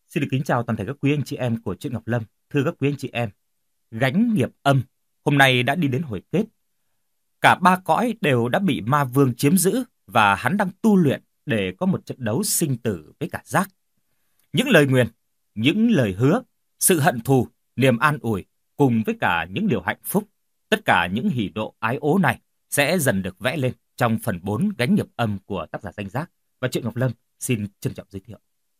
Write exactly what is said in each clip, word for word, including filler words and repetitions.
Xin được kính chào toàn thể các quý anh chị em của Truyện Ngọc Lâm. Thưa các quý anh chị em, gánh nghiệp âm hôm nay đã đi đến hồi kết. Cả ba cõi đều đã bị ma vương chiếm giữ và hắn đang tu luyện để có một trận đấu sinh tử với cả giác. Những lời nguyền, những lời hứa, sự hận thù, niềm an ủi cùng với cả những điều hạnh phúc, tất cả những hỉ nộ ái ố này sẽ dần được vẽ lên trong phần bốn gánh nghiệp âm của tác giả Danh Giác. Và Truyện Ngọc Lâm xin trân trọng giới thiệu.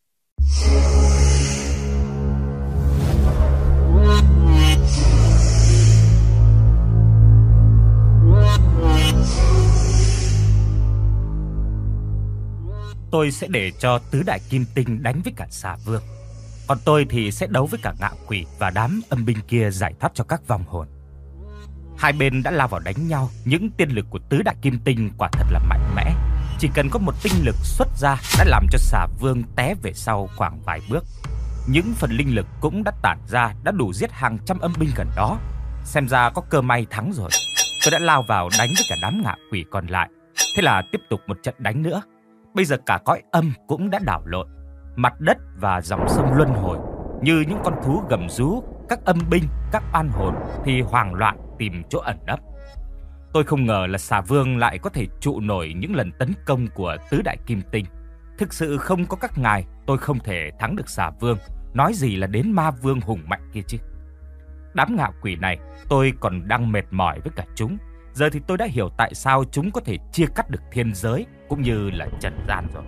Tôi sẽ để cho tứ đại kim tinh đánh với cả xà vương, còn tôi thì sẽ đấu với cả ngạ quỷ và đám âm binh kia giải thoát cho các vong hồn. Hai bên đã lao vào đánh nhau, những tiên lực của tứ đại kim tinh quả thật là mạnh mẽ. Chỉ cần có một tinh lực xuất ra đã làm cho xà vương té về sau khoảng vài bước. Những phần linh lực cũng đã tản ra, đã đủ giết hàng trăm âm binh gần đó. Xem ra có cơ may thắng rồi. Tôi đã lao vào đánh với cả đám ngạ quỷ còn lại. Thế là tiếp tục một trận đánh nữa. Bây giờ cả cõi âm cũng đã đảo lộn. Mặt đất và dòng sông luân hồi như những con thú gầm rú. Các âm binh, các oan hồn thì hoảng loạn tìm chỗ ẩn nấp. Tôi không ngờ là xà vương lại có thể trụ nổi những lần tấn công của tứ đại kim tinh. Thực sự không có các ngài, tôi không thể thắng được xà vương, nói gì là đến ma vương hùng mạnh kia chứ. Đám ngạ quỷ này tôi còn đang mệt mỏi với cả chúng. Giờ thì tôi đã hiểu tại sao chúng có thể chia cắt được thiên giới cũng như là trần gian rồi.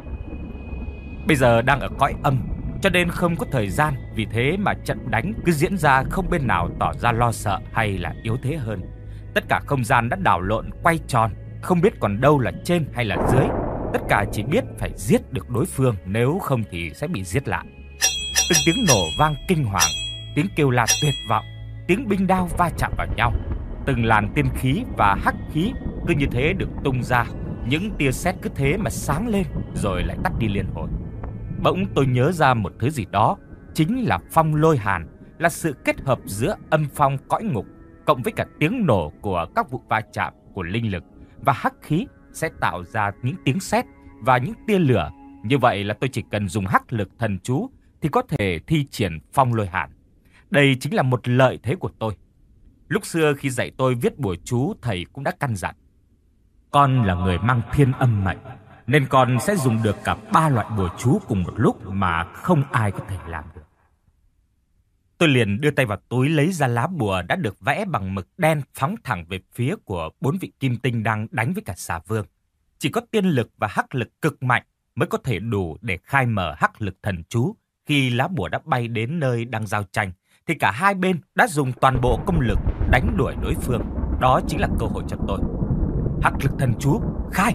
Bây giờ đang ở cõi âm, cho nên không có thời gian. Vì thế mà trận đánh cứ diễn ra, không bên nào tỏ ra lo sợ hay là yếu thế hơn. Tất cả không gian đã đảo lộn quay tròn, không biết còn đâu là trên hay là dưới. Tất cả chỉ biết phải giết được đối phương, nếu không thì sẽ bị giết lại. Từng tiếng nổ vang kinh hoàng, tiếng kêu la tuyệt vọng, tiếng binh đao va chạm vào nhau. Từng làn tiên khí và hắc khí cứ như thế được tung ra. Những tia sét cứ thế mà sáng lên rồi lại tắt đi liên hồi. Bỗng tôi nhớ ra một thứ gì đó, chính là phong lôi hàn, là sự kết hợp giữa âm phong cõi ngục cộng với cả tiếng nổ của các vụ va chạm của linh lực và hắc khí sẽ tạo ra những tiếng sét và những tia lửa. Như vậy là tôi chỉ cần dùng hắc lực thần chú thì có thể thi triển phong lôi hàn. Đây chính là một lợi thế của tôi. Lúc xưa khi dạy tôi viết bùa chú, thầy cũng đã căn dặn: con là người mang thiên âm mệnh, nên con sẽ dùng được cả ba loại bùa chú cùng một lúc mà không ai có thể làm được. Tôi liền đưa tay vào túi lấy ra lá bùa đã được vẽ bằng mực đen, phóng thẳng về phía của bốn vị kim tinh đang đánh với cả xà vương. Chỉ có tiên lực và hắc lực cực mạnh mới có thể đủ để khai mở hắc lực thần chú. Khi lá bùa đã bay đến nơi đang giao tranh thì cả hai bên đã dùng toàn bộ công lực đánh đuổi đối phương. Đó chính là cơ hội cho tôi. Hắc lực thần chú khai.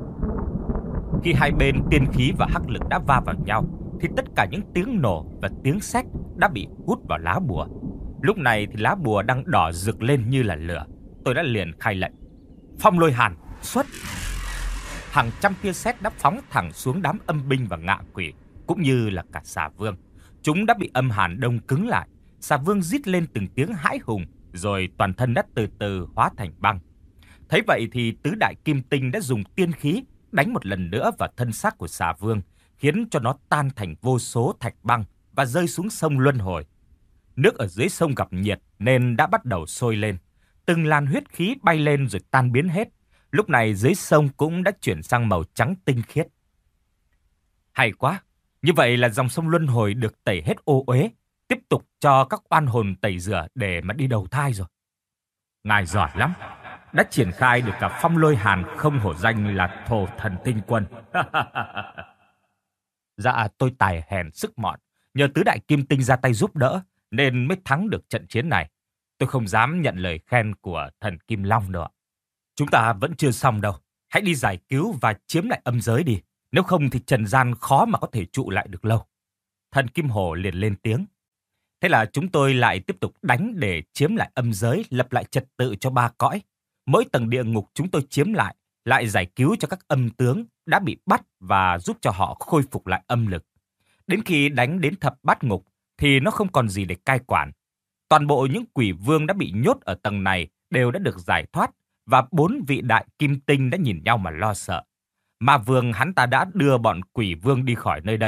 Khi hai bên tiên khí và hắc lực đã va vào nhau thì tất cả những tiếng nổ và tiếng sét đã bị hút vào lá bùa. Lúc này thì lá bùa đang đỏ rực lên như là lửa. Tôi đã liền khai lệnh: phong lôi hàn xuất. Hàng trăm tia sét đã phóng thẳng xuống đám âm binh và ngạ quỷ cũng như là cả xà vương. Chúng đã bị âm hàn đông cứng lại. Xà vương rít lên từng tiếng hãi hùng, rồi toàn thân đã từ từ hóa thành băng. Thấy vậy thì tứ đại kim tinh đã dùng tiên khí đánh một lần nữa vào thân xác của xà vương, khiến cho nó tan thành vô số thạch băng và rơi xuống sông luân hồi. Nước ở dưới sông gặp nhiệt nên đã bắt đầu sôi lên. Từng làn huyết khí bay lên rồi tan biến hết. Lúc này dưới sông cũng đã chuyển sang màu trắng tinh khiết. Hay quá! Như vậy là dòng sông luân hồi được tẩy hết ô uế, tiếp tục cho các oan hồn tẩy rửa để mà đi đầu thai rồi. Ngài giỏi lắm, đã triển khai được cả phong lôi hàn, không hổ danh là thổ thần tinh quân. Dạ, tôi tài hèn sức mọn, nhờ tứ đại kim tinh ra tay giúp đỡ nên mới thắng được trận chiến này. Tôi không dám nhận lời khen của thần Kim Long nữa. Chúng ta vẫn chưa xong đâu, hãy đi giải cứu và chiếm lại âm giới đi, nếu không thì trần gian khó mà có thể trụ lại được lâu. Thần Kim Hổ liền lên tiếng. Thế là chúng tôi lại tiếp tục đánh để chiếm lại âm giới, lập lại trật tự cho ba cõi. Mỗi tầng địa ngục chúng tôi chiếm lại, lại giải cứu cho các âm tướng đã bị bắt và giúp cho họ khôi phục lại âm lực. Đến khi đánh đến thập bát ngục thì nó không còn gì để cai quản. Toàn bộ những quỷ vương đã bị nhốt ở tầng này đều đã được giải thoát và bốn vị đại kim tinh đã nhìn nhau mà lo sợ. Ma vương hắn ta đã đưa bọn quỷ vương đi khỏi nơi đây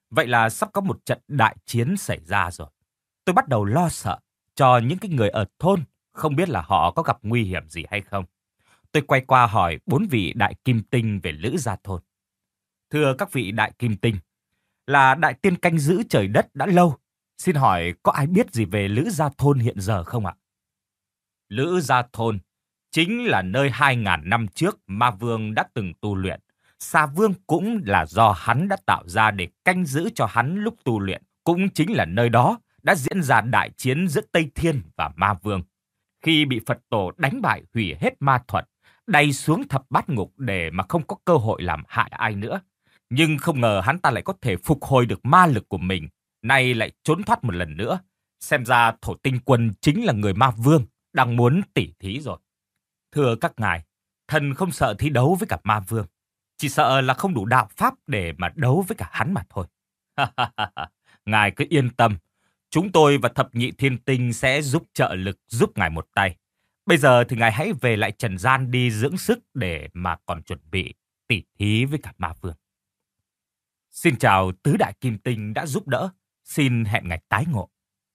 Vậy là sắp có một trận đại chiến xảy ra rồi. Tôi bắt đầu lo sợ cho những cái người ở thôn, không biết là họ có gặp nguy hiểm gì hay không. Tôi quay qua hỏi bốn vị đại kim tinh về Lữ Gia thôn. Thưa các vị đại kim tinh, là đại tiên canh giữ trời đất đã lâu. Xin hỏi có ai biết gì về Lữ Gia thôn hiện giờ không ạ? Lữ Gia thôn chính là nơi hai ngàn năm trước Ma Vương đã từng tu luyện. Sa Vương cũng là do hắn đã tạo ra để canh giữ cho hắn lúc tu luyện. Cũng chính là nơi đó đã diễn ra đại chiến giữa Tây Thiên và Ma Vương. Khi bị Phật tổ đánh bại hủy hết ma thuật, đày xuống thập bát ngục để mà không có cơ hội làm hại ai nữa. Nhưng không ngờ hắn ta lại có thể phục hồi được ma lực của mình, nay lại trốn thoát một lần nữa. Xem ra Thổ Tinh Quân chính là người Ma Vương đang muốn tỉ thí rồi. Thưa các ngài, thần không sợ thi đấu với cả Ma Vương, chỉ sợ là không đủ đạo pháp để mà đấu với cả hắn mà thôi. Ngài cứ yên tâm, chúng tôi và thập nhị thiên tinh sẽ giúp trợ lực giúp ngài một tay. Bây giờ thì ngài hãy về lại trần gian đi dưỡng sức để mà còn chuẩn bị tỉ thí với cả Ma Vương. Xin chào tứ đại kim tinh đã giúp đỡ, xin hẹn ngày tái ngộ.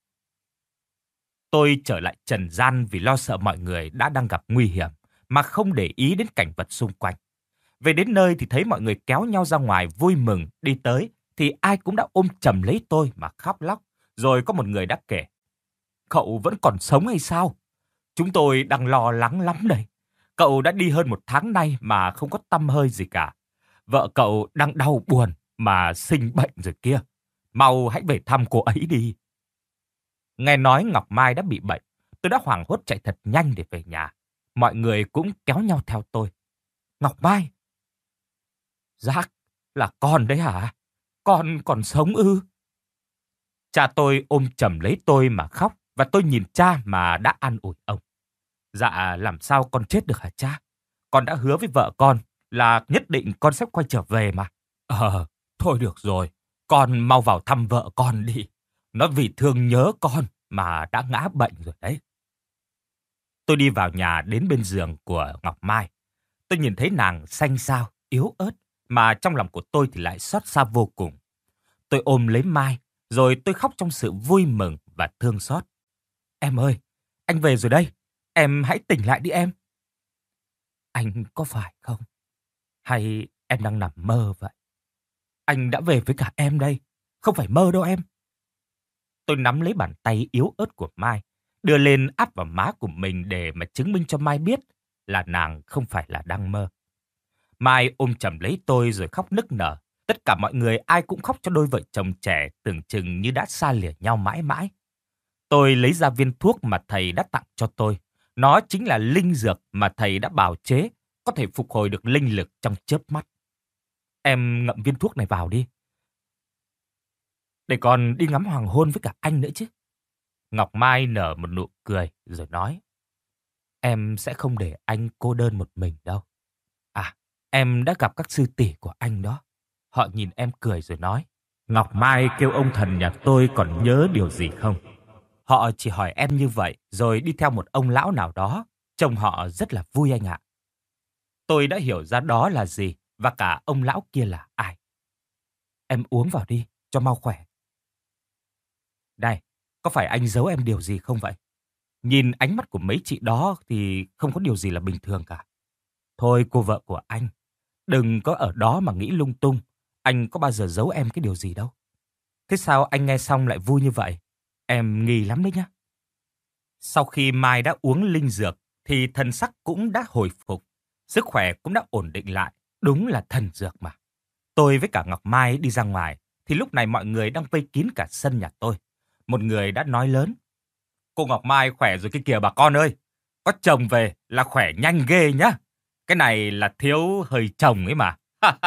Tôi trở lại trần gian vì lo sợ mọi người đã đang gặp nguy hiểm mà không để ý đến cảnh vật xung quanh. Về đến nơi thì thấy mọi người kéo nhau ra ngoài vui mừng, đi tới thì ai cũng đã ôm chầm lấy tôi mà khóc lóc. Rồi có một người đã kể: cậu vẫn còn sống hay sao? Chúng tôi đang lo lắng lắm đây. Cậu đã đi hơn một tháng nay mà không có tăm hơi gì cả. Vợ cậu đang đau buồn mà sinh bệnh rồi kia. Mau hãy về thăm cô ấy đi. Nghe nói Ngọc Mai đã bị bệnh, tôi đã hoảng hốt chạy thật nhanh để về nhà. Mọi người cũng kéo nhau theo tôi. Ngọc Mai? Giác, là con đấy hả? Con còn sống ư? Cha tôi ôm chầm lấy tôi mà khóc, và tôi nhìn cha mà đã an ủi ông. Dạ, làm sao con chết được hả cha? Con đã hứa với vợ con là nhất định con sẽ quay trở về mà. Ờ, thôi được rồi, con mau vào thăm vợ con đi. Nó vì thương nhớ con mà đã ngã bệnh rồi đấy. Tôi đi vào nhà đến bên giường của Ngọc Mai. Tôi nhìn thấy nàng xanh xao, yếu ớt, mà trong lòng của tôi thì lại xót xa vô cùng. Tôi ôm lấy Mai, rồi tôi khóc trong sự vui mừng và thương xót. Em ơi, anh về rồi đây. Em hãy tỉnh lại đi em. Anh có phải không? Hay em đang nằm mơ vậy? Anh đã về với cả em đây, không phải mơ đâu em. Tôi nắm lấy bàn tay yếu ớt của Mai, đưa lên áp vào má của mình để mà chứng minh cho Mai biết là nàng không phải là đang mơ. Mai ôm chầm lấy tôi rồi khóc nức nở. Tất cả mọi người ai cũng khóc cho đôi vợ chồng trẻ tưởng chừng như đã xa lìa nhau mãi mãi. Tôi lấy ra viên thuốc mà thầy đã tặng cho tôi. Nó chính là linh dược mà thầy đã bào chế, có thể phục hồi được linh lực trong chớp mắt. Em ngậm viên thuốc này vào đi, để còn đi ngắm hoàng hôn với cả anh nữa chứ. Ngọc Mai nở một nụ cười rồi nói: Em sẽ không để anh cô đơn một mình đâu. À, em đã gặp các sư tỷ của anh đó. Họ nhìn em cười rồi nói: Ngọc Mai kêu ông thần nhà tôi còn nhớ điều gì không? Họ chỉ hỏi em như vậy rồi đi theo một ông lão nào đó. Trông họ rất là vui anh ạ. Tôi đã hiểu ra đó là gì và cả ông lão kia là ai. Em uống vào đi cho mau khỏe. Này, có phải anh giấu em điều gì không vậy? Nhìn ánh mắt của mấy chị đó thì không có điều gì là bình thường cả. Thôi cô vợ của anh, đừng có ở đó mà nghĩ lung tung. Anh có bao giờ giấu em cái điều gì đâu. Thế sao anh nghe xong lại vui như vậy? Em nghi lắm đấy nhá. Sau khi Mai đã uống linh dược thì thần sắc cũng đã hồi phục. Sức khỏe cũng đã ổn định lại. Đúng là thần dược mà. Tôi với cả Ngọc Mai đi ra ngoài thì lúc này mọi người đang vây kín cả sân nhà tôi. Một người đã nói lớn: Cô Ngọc Mai khỏe rồi kia kìa bà con ơi. Có chồng về là khỏe nhanh ghê nhá. Cái này là thiếu hơi chồng ấy mà.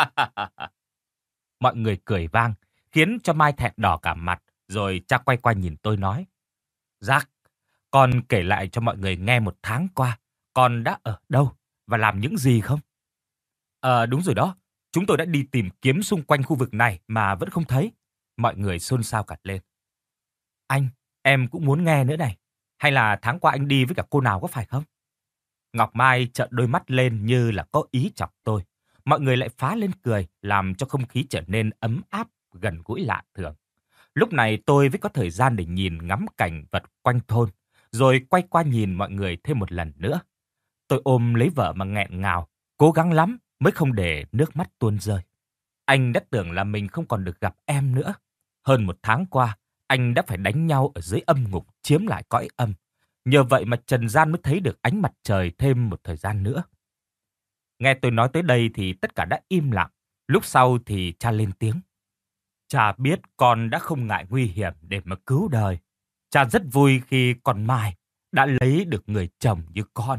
Mọi người cười vang, khiến cho Mai thẹn đỏ cả mặt. Rồi cha quay qua nhìn tôi nói: Giác, con kể lại cho mọi người nghe một tháng qua con đã ở đâu và làm những gì không? Ờ, đúng rồi đó. Chúng tôi đã đi tìm kiếm xung quanh khu vực này mà vẫn không thấy. Mọi người xôn xao cả lên. Anh, em cũng muốn nghe nữa này. Hay là tháng qua anh đi với cả cô nào có phải không? Ngọc Mai trợn đôi mắt lên như là có ý chọc tôi. Mọi người lại phá lên cười, làm cho không khí trở nên ấm áp, gần gũi lạ thường. Lúc này tôi mới có thời gian để nhìn ngắm cảnh vật quanh thôn, rồi quay qua nhìn mọi người thêm một lần nữa. Tôi ôm lấy vợ mà nghẹn ngào, cố gắng lắm mới không để nước mắt tuôn rơi. Anh đã tưởng là mình không còn được gặp em nữa. Hơn một tháng qua, anh đã phải đánh nhau ở dưới âm ngục chiếm lại cõi âm. Nhờ vậy mà trần gian mới thấy được ánh mặt trời thêm một thời gian nữa. Nghe tôi nói tới đây thì tất cả đã im lặng. Lúc sau thì cha lên tiếng. Cha biết con đã không ngại nguy hiểm để mà cứu đời. Cha rất vui khi con Mai đã lấy được người chồng như con.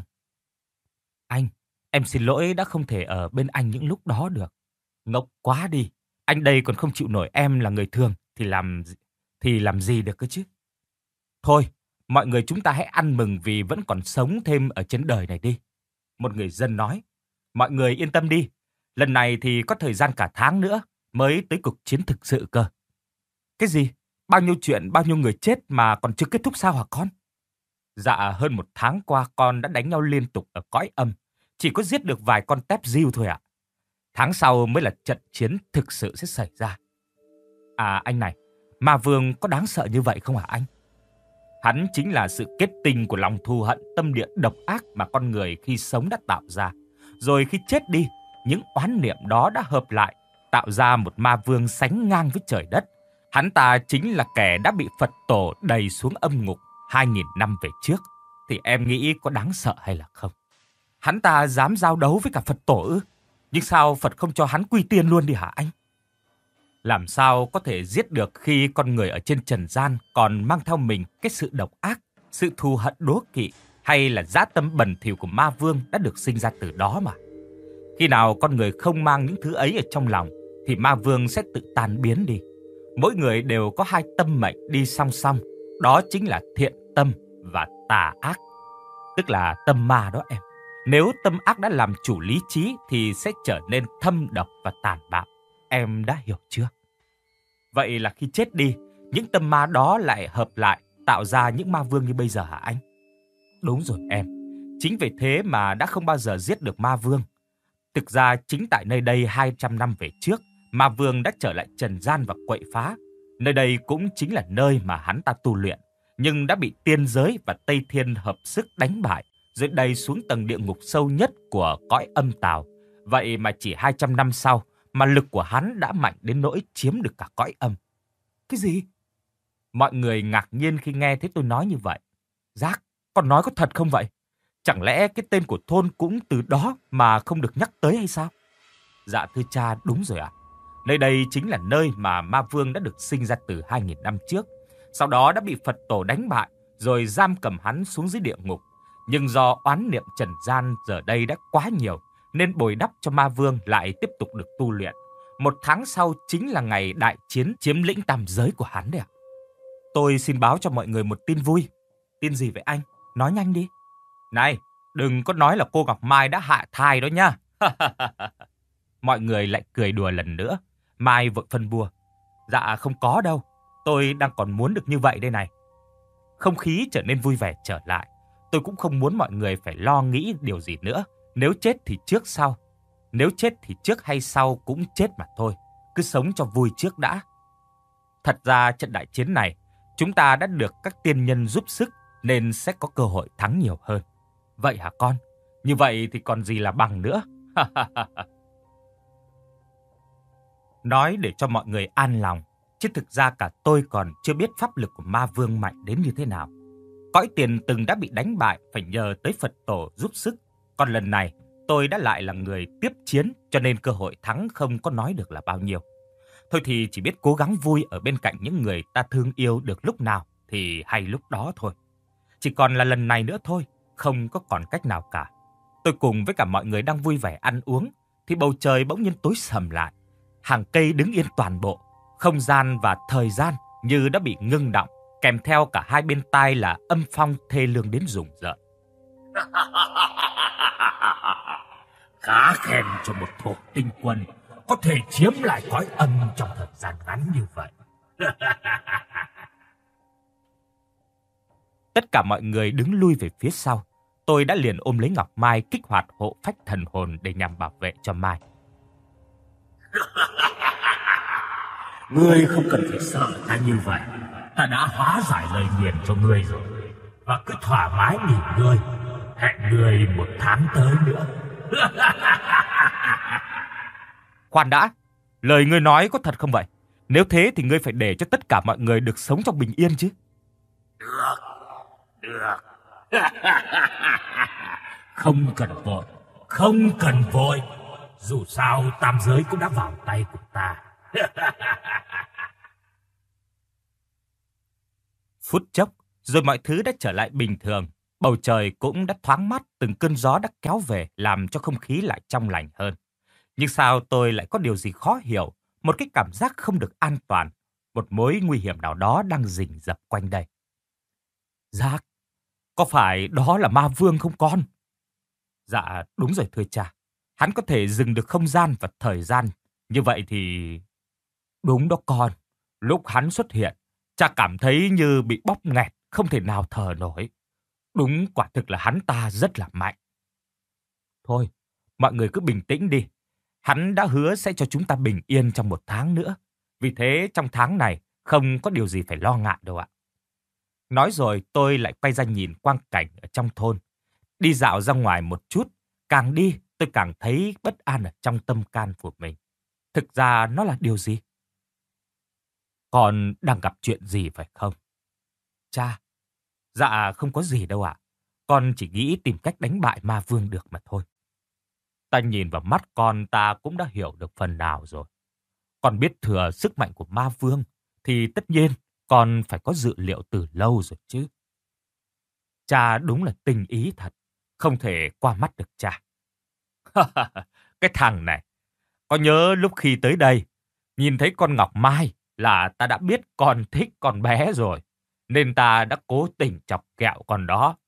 Anh, em xin lỗi đã không thể ở bên anh những lúc đó được. Ngốc quá đi. Anh đây còn không chịu nổi em là người thường thì làm thì làm gì được cơ chứ. Thôi, mọi người chúng ta hãy ăn mừng vì vẫn còn sống thêm ở trên đời này đi. Một người dân nói. Mọi người yên tâm đi. Lần này thì có thời gian cả tháng nữa mới tới cuộc chiến thực sự cơ. Cái gì? Bao nhiêu chuyện, bao nhiêu người chết mà còn chưa kết thúc sao hả con? Dạ, hơn một tháng qua con đã đánh nhau liên tục ở cõi âm. Chỉ có giết được vài con tép diêu thôi ạ. Tháng sau mới là trận chiến thực sự sẽ xảy ra. À anh này, ma vương có đáng sợ như vậy không hả anh? Hắn chính là sự kết tinh của lòng thù hận tâm địa độc ác mà con người khi sống đã tạo ra. Rồi khi chết đi, những oán niệm đó đã hợp lại, tạo ra một ma vương sánh ngang với trời đất. Hắn ta chính là kẻ đã bị Phật tổ đày xuống âm ngục hai nghìn năm về trước. Thì em nghĩ có đáng sợ hay là không? Hắn ta dám giao đấu với cả Phật tổ ư? Nhưng sao Phật không cho hắn quy tiên luôn đi hả anh? Làm sao có thể giết được khi con người ở trên trần gian còn mang theo mình cái sự độc ác, sự thù hận đố kỵ hay là dã tâm bẩn thỉu của ma vương đã được sinh ra từ đó mà. Khi nào con người không mang những thứ ấy ở trong lòng thì ma vương sẽ tự tan biến đi. Mỗi người đều có hai tâm mệnh đi song song, đó chính là thiện tâm và tà ác. Tức là tâm ma đó em. Nếu tâm ác đã làm chủ lý trí thì sẽ trở nên thâm độc và tàn bạo. Em đã hiểu chưa? Vậy là khi chết đi, những tâm ma đó lại hợp lại, tạo ra những ma vương như bây giờ hả anh? Đúng rồi em. Chính vì thế mà đã không bao giờ giết được ma vương. Thực ra chính tại nơi đây hai trăm năm về trước, ma vương đã trở lại trần gian và quậy phá. Nơi đây cũng chính là nơi mà hắn ta tu luyện, nhưng đã bị tiên giới và Tây Thiên hợp sức đánh bại, rồi đày xuống tầng địa ngục sâu nhất của cõi âm tào. Vậy mà chỉ hai trăm năm sau, mà lực của hắn đã mạnh đến nỗi chiếm được cả cõi âm. Cái gì? Mọi người ngạc nhiên khi nghe thấy tôi nói như vậy. Giác, con nói có thật không vậy? Chẳng lẽ cái tên của thôn cũng từ đó mà không được nhắc tới hay sao? Dạ thưa cha, đúng rồi ạ. Nơi đây chính là nơi mà ma vương đã được sinh ra từ hai nghìn năm trước. Sau đó đã bị Phật tổ đánh bại, rồi giam cầm hắn xuống dưới địa ngục. Nhưng do oán niệm trần gian giờ đây đã quá nhiều, nên bồi đắp cho ma vương lại tiếp tục được tu luyện. Một tháng sau chính là ngày đại chiến chiếm lĩnh tam giới của hắn đấy ạ. Tôi xin báo cho mọi người một tin vui. Tin gì vậy anh? Nói nhanh đi. Này, đừng có nói là cô Ngọc Mai đã hạ thai đó nha. Mọi người lại cười đùa lần nữa. Mai vội phân bua. Dạ không có đâu. Tôi đang còn muốn được như vậy đây này. Không khí trở nên vui vẻ trở lại. Tôi cũng không muốn mọi người phải lo nghĩ điều gì nữa. Nếu chết thì trước sau. Nếu chết thì trước hay sau cũng chết mà thôi. Cứ sống cho vui trước đã. Thật ra trận đại chiến này, chúng ta đã được các tiên nhân giúp sức nên sẽ có cơ hội thắng nhiều hơn. Vậy hả con? Như vậy thì còn gì là bằng nữa. Nói để cho mọi người an lòng, chứ thực ra cả tôi còn chưa biết pháp lực của ma vương mạnh đến như thế nào. Cõi tiền từng đã bị đánh bại phải nhờ tới Phật tổ giúp sức. Còn lần này tôi đã lại là người tiếp chiến, cho nên cơ hội thắng không có nói được là bao nhiêu. Thôi thì chỉ biết cố gắng vui ở bên cạnh những người ta thương yêu được lúc nào thì hay lúc đó thôi. Chỉ còn là lần này nữa thôi, không có còn cách nào cả. Tôi cùng với cả mọi người đang vui vẻ ăn uống thì bầu trời bỗng nhiên tối sầm lại. Hàng cây đứng yên toàn bộ, không gian và thời gian như đã bị ngưng đọng, kèm theo cả hai bên tai là âm phong thê lương đến rùng rợn. Khá khen cho một thuộc tinh quân có thể chiếm lại cõi âm trong thời gian ngắn như vậy. Tất cả mọi người đứng lui về phía sau. Tôi đã liền ôm lấy Ngọc Mai kích hoạt hộ phách thần hồn để nhằm bảo vệ cho Mai. Ngươi không cần phải sợ ta như vậy. Ta đã hóa giải lời nguyền cho ngươi rồi. Và cứ thoải mái nghỉ ngơi. Hẹn ngươi một tháng tới nữa. Khoan đã, lời ngươi nói có thật không vậy? Nếu thế thì ngươi phải để cho tất cả mọi người được sống trong bình yên chứ. Được, được. Không cần vội, không cần vội. Dù sao tam giới cũng đã vào tay của ta. Phút chốc, rồi mọi thứ đã trở lại bình thường. Bầu trời cũng đã thoáng mát, từng cơn gió đã kéo về làm cho không khí lại trong lành hơn. Nhưng sao tôi lại có điều gì khó hiểu, một cái cảm giác không được an toàn, một mối nguy hiểm nào đó đang rình rập quanh đây. Giác, có phải đó là ma vương không con? Dạ, đúng rồi thưa cha. Hắn có thể dừng được không gian và thời gian. Như vậy thì... Đúng đó con. Lúc hắn xuất hiện, cha cảm thấy như bị bóp nghẹt, không thể nào thở nổi. Đúng quả thực là hắn ta rất là mạnh. Thôi, mọi người cứ bình tĩnh đi. Hắn đã hứa sẽ cho chúng ta bình yên trong một tháng nữa. Vì thế trong tháng này không có điều gì phải lo ngại đâu ạ. Nói rồi tôi lại quay ra nhìn quang cảnh ở trong thôn. Đi dạo ra ngoài một chút, càng đi tôi càng thấy bất an ở trong tâm can của mình. Thực ra nó là điều gì? Con đang gặp chuyện gì phải không? Cha, dạ không có gì đâu ạ. Con chỉ nghĩ tìm cách đánh bại ma vương được mà thôi. Ta nhìn vào mắt con ta cũng đã hiểu được phần nào rồi. Con biết thừa sức mạnh của ma vương thì tất nhiên con phải có dự liệu từ lâu rồi chứ. Cha đúng là tinh ý thật, không thể qua mắt được cha. Cái thằng này, có nhớ lúc khi tới đây, nhìn thấy con Ngọc Mai là ta đã biết con thích con bé rồi, nên ta đã cố tình chọc kẹo con đó.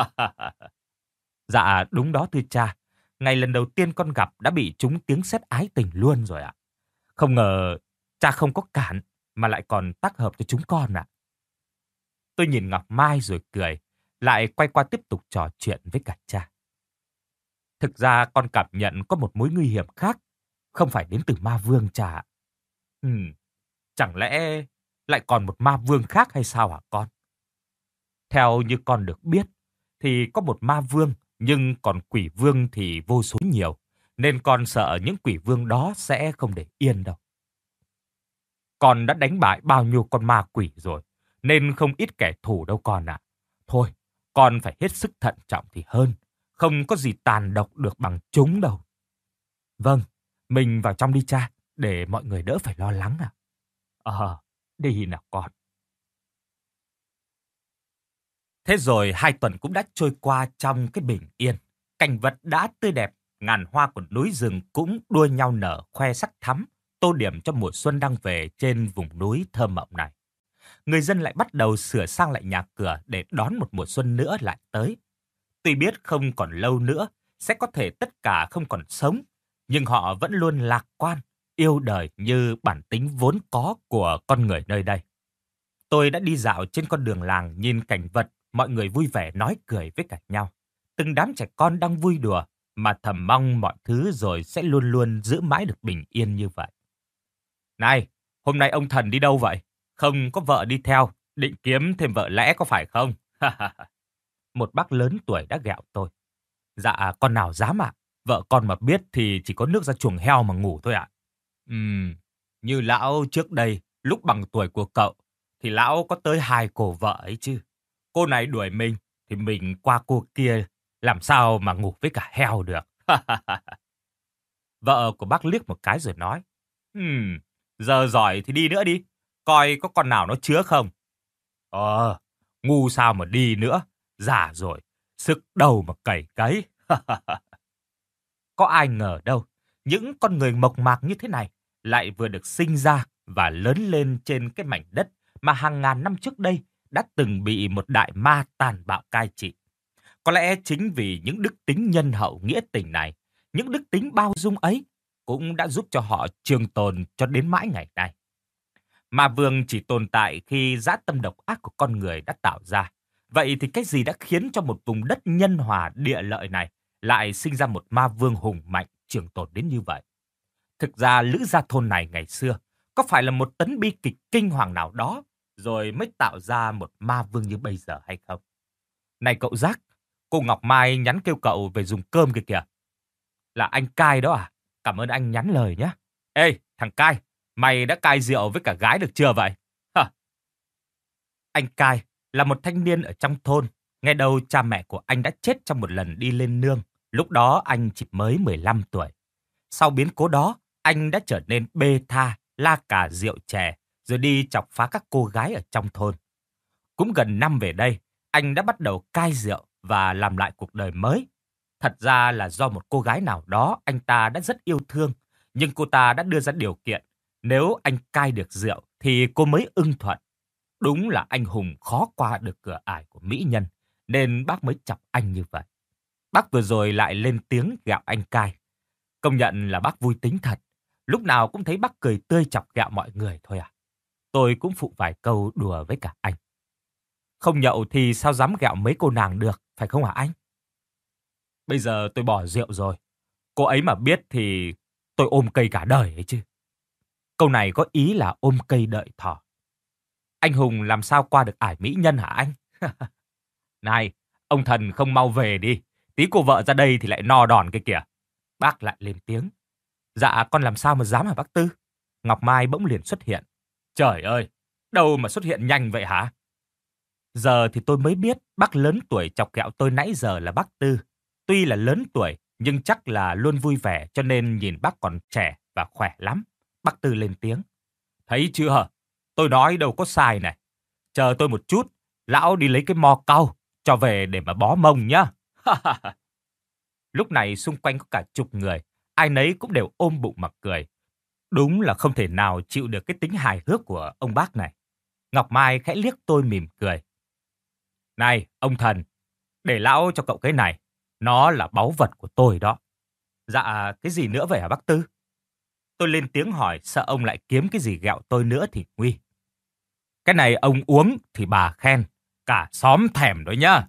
Dạ đúng đó thưa cha, ngày lần đầu tiên con gặp đã bị trúng tiếng sét ái tình luôn rồi ạ. Không ngờ cha không có cản mà lại còn tác hợp cho chúng con ạ. Tôi nhìn Ngọc Mai rồi cười, lại quay qua tiếp tục trò chuyện với cả cha. Thực ra con cảm nhận có một mối nguy hiểm khác, không phải đến từ ma vương cha ạ. Ừ, chẳng lẽ lại còn một ma vương khác hay sao hả con? Theo như con được biết, thì có một ma vương, nhưng còn quỷ vương thì vô số nhiều, nên con sợ những quỷ vương đó sẽ không để yên đâu. Con đã đánh bại bao nhiêu con ma quỷ rồi, nên không ít kẻ thù đâu con ạ. Thôi, con phải hết sức thận trọng thì hơn, không có gì tàn độc được bằng chúng đâu. Vâng, mình vào trong đi cha, để mọi người đỡ phải lo lắng ạ. Ờ, đi nào con. Thế rồi hai tuần cũng đã trôi qua trong cái bình yên. Cảnh vật đã tươi đẹp, ngàn hoa của núi rừng cũng đua nhau nở khoe sắc thắm, tô điểm cho mùa xuân đang về trên vùng núi thơ mộng này. Người dân lại bắt đầu sửa sang lại nhà cửa để đón một mùa xuân nữa lại tới. Tuy biết không còn lâu nữa, sẽ có thể tất cả không còn sống, nhưng họ vẫn luôn lạc quan, yêu đời như bản tính vốn có của con người nơi đây. Tôi đã đi dạo trên con đường làng nhìn cảnh vật, mọi người vui vẻ nói cười với cả nhau. Từng đám trẻ con đang vui đùa, mà thầm mong mọi thứ rồi sẽ luôn luôn giữ mãi được bình yên như vậy. Này, hôm nay ông thần đi đâu vậy? Không có vợ đi theo, định kiếm thêm vợ lẽ có phải không? Một bác lớn tuổi đã ghẹo tôi. Dạ, con nào dám ạ? Vợ con mà biết thì chỉ có nước ra chuồng heo mà ngủ thôi ạ. Ừm, như lão trước đây, lúc bằng tuổi của cậu, thì lão có tới hai cô vợ ấy chứ. Cô này đuổi mình, thì mình qua cô kia, làm sao mà ngủ với cả heo được. Vợ của bác liếc một cái rồi nói. Ừm, giờ giỏi thì đi nữa đi, coi có con nào nó chứa không. Ờ, ngu sao mà đi nữa, già rồi, sức đầu mà cày cấy. Có ai ngờ đâu, những con người mộc mạc như thế này lại vừa được sinh ra và lớn lên trên cái mảnh đất mà hàng ngàn năm trước đây đã từng bị một đại ma tàn bạo cai trị. Có lẽ chính vì những đức tính nhân hậu nghĩa tình này, những đức tính bao dung ấy cũng đã giúp cho họ trường tồn cho đến mãi ngày nay. Ma vương chỉ tồn tại khi dã tâm độc ác của con người đã tạo ra. Vậy thì cái gì đã khiến cho một vùng đất nhân hòa địa lợi này lại sinh ra một ma vương hùng mạnh trường tồn đến như vậy? Thực ra Lữ Gia Thôn này ngày xưa Có phải là một tấn bi kịch kinh hoàng nào đó rồi mới tạo ra một ma vương như bây giờ hay không? Này cậu Giác, cô Ngọc Mai nhắn kêu cậu về dùng cơm kìa kìa. Là anh Cai đó à? Cảm ơn anh nhắn lời nhé. Ê, thằng Cai, mày đã cai rượu với cả gái được chưa vậy? Hả? Anh Cai là một thanh niên ở trong thôn. Nghe đâu cha mẹ của anh đã chết trong một lần đi lên nương. Lúc đó anh chỉ mới mười lăm tuổi. Sau biến cố đó, anh đã trở nên bê tha, la cà rượu chè, rồi đi chọc phá các cô gái ở trong thôn. Cũng gần năm về đây, anh đã bắt đầu cai rượu và làm lại cuộc đời mới. Thật ra là do một cô gái nào đó anh ta đã rất yêu thương, nhưng cô ta đã đưa ra điều kiện. Nếu anh cai được rượu thì cô mới ưng thuận. Đúng là anh hùng khó qua được cửa ải của mỹ nhân, nên bác mới chọc anh như vậy. Bác vừa rồi lại lên tiếng gạo anh Cai. Công nhận là bác vui tính thật. Lúc nào cũng thấy bác cười tươi chọc ghẹo mọi người thôi à. Tôi cũng phụ vài câu đùa với cả anh. Không nhậu thì sao dám ghẹo mấy cô nàng được, phải không hả anh? Bây giờ tôi bỏ rượu rồi. Cô ấy mà biết thì tôi ôm cây cả đời ấy chứ. Câu này có ý là ôm cây đợi thỏ. Anh hùng làm sao qua được ải mỹ nhân hả anh? Này, ông thần không mau về đi. Tí cô vợ ra đây thì lại no đòn cái kìa. Bác lại lên tiếng. Dạ con làm sao mà dám hả bác Tư? Ngọc Mai bỗng liền xuất hiện. Trời ơi, đâu mà xuất hiện nhanh vậy hả? Giờ thì tôi mới biết bác lớn tuổi chọc ghẹo tôi nãy giờ là bác Tư. Tuy là lớn tuổi nhưng chắc là luôn vui vẻ cho nên nhìn bác còn trẻ và khỏe lắm. Bác Tư lên tiếng. Thấy chưa? Tôi nói đâu có sai này. Chờ tôi một chút, lão đi lấy cái mò cau cho về để mà bó mông nhá. Lúc này xung quanh có cả chục người, ai nấy cũng đều ôm bụng mà cười. Đúng là không thể nào chịu được cái tính hài hước của ông bác này. Ngọc Mai khẽ liếc tôi mỉm cười. Này, ông thần, để lão cho cậu cái này. Nó là báu vật của tôi đó. Dạ, cái gì nữa vậy hả bác Tư? Tôi lên tiếng hỏi, sợ ông lại kiếm cái gì ghẹo tôi nữa thì nguy. Cái này ông uống thì bà khen, cả xóm thèm đó nhá.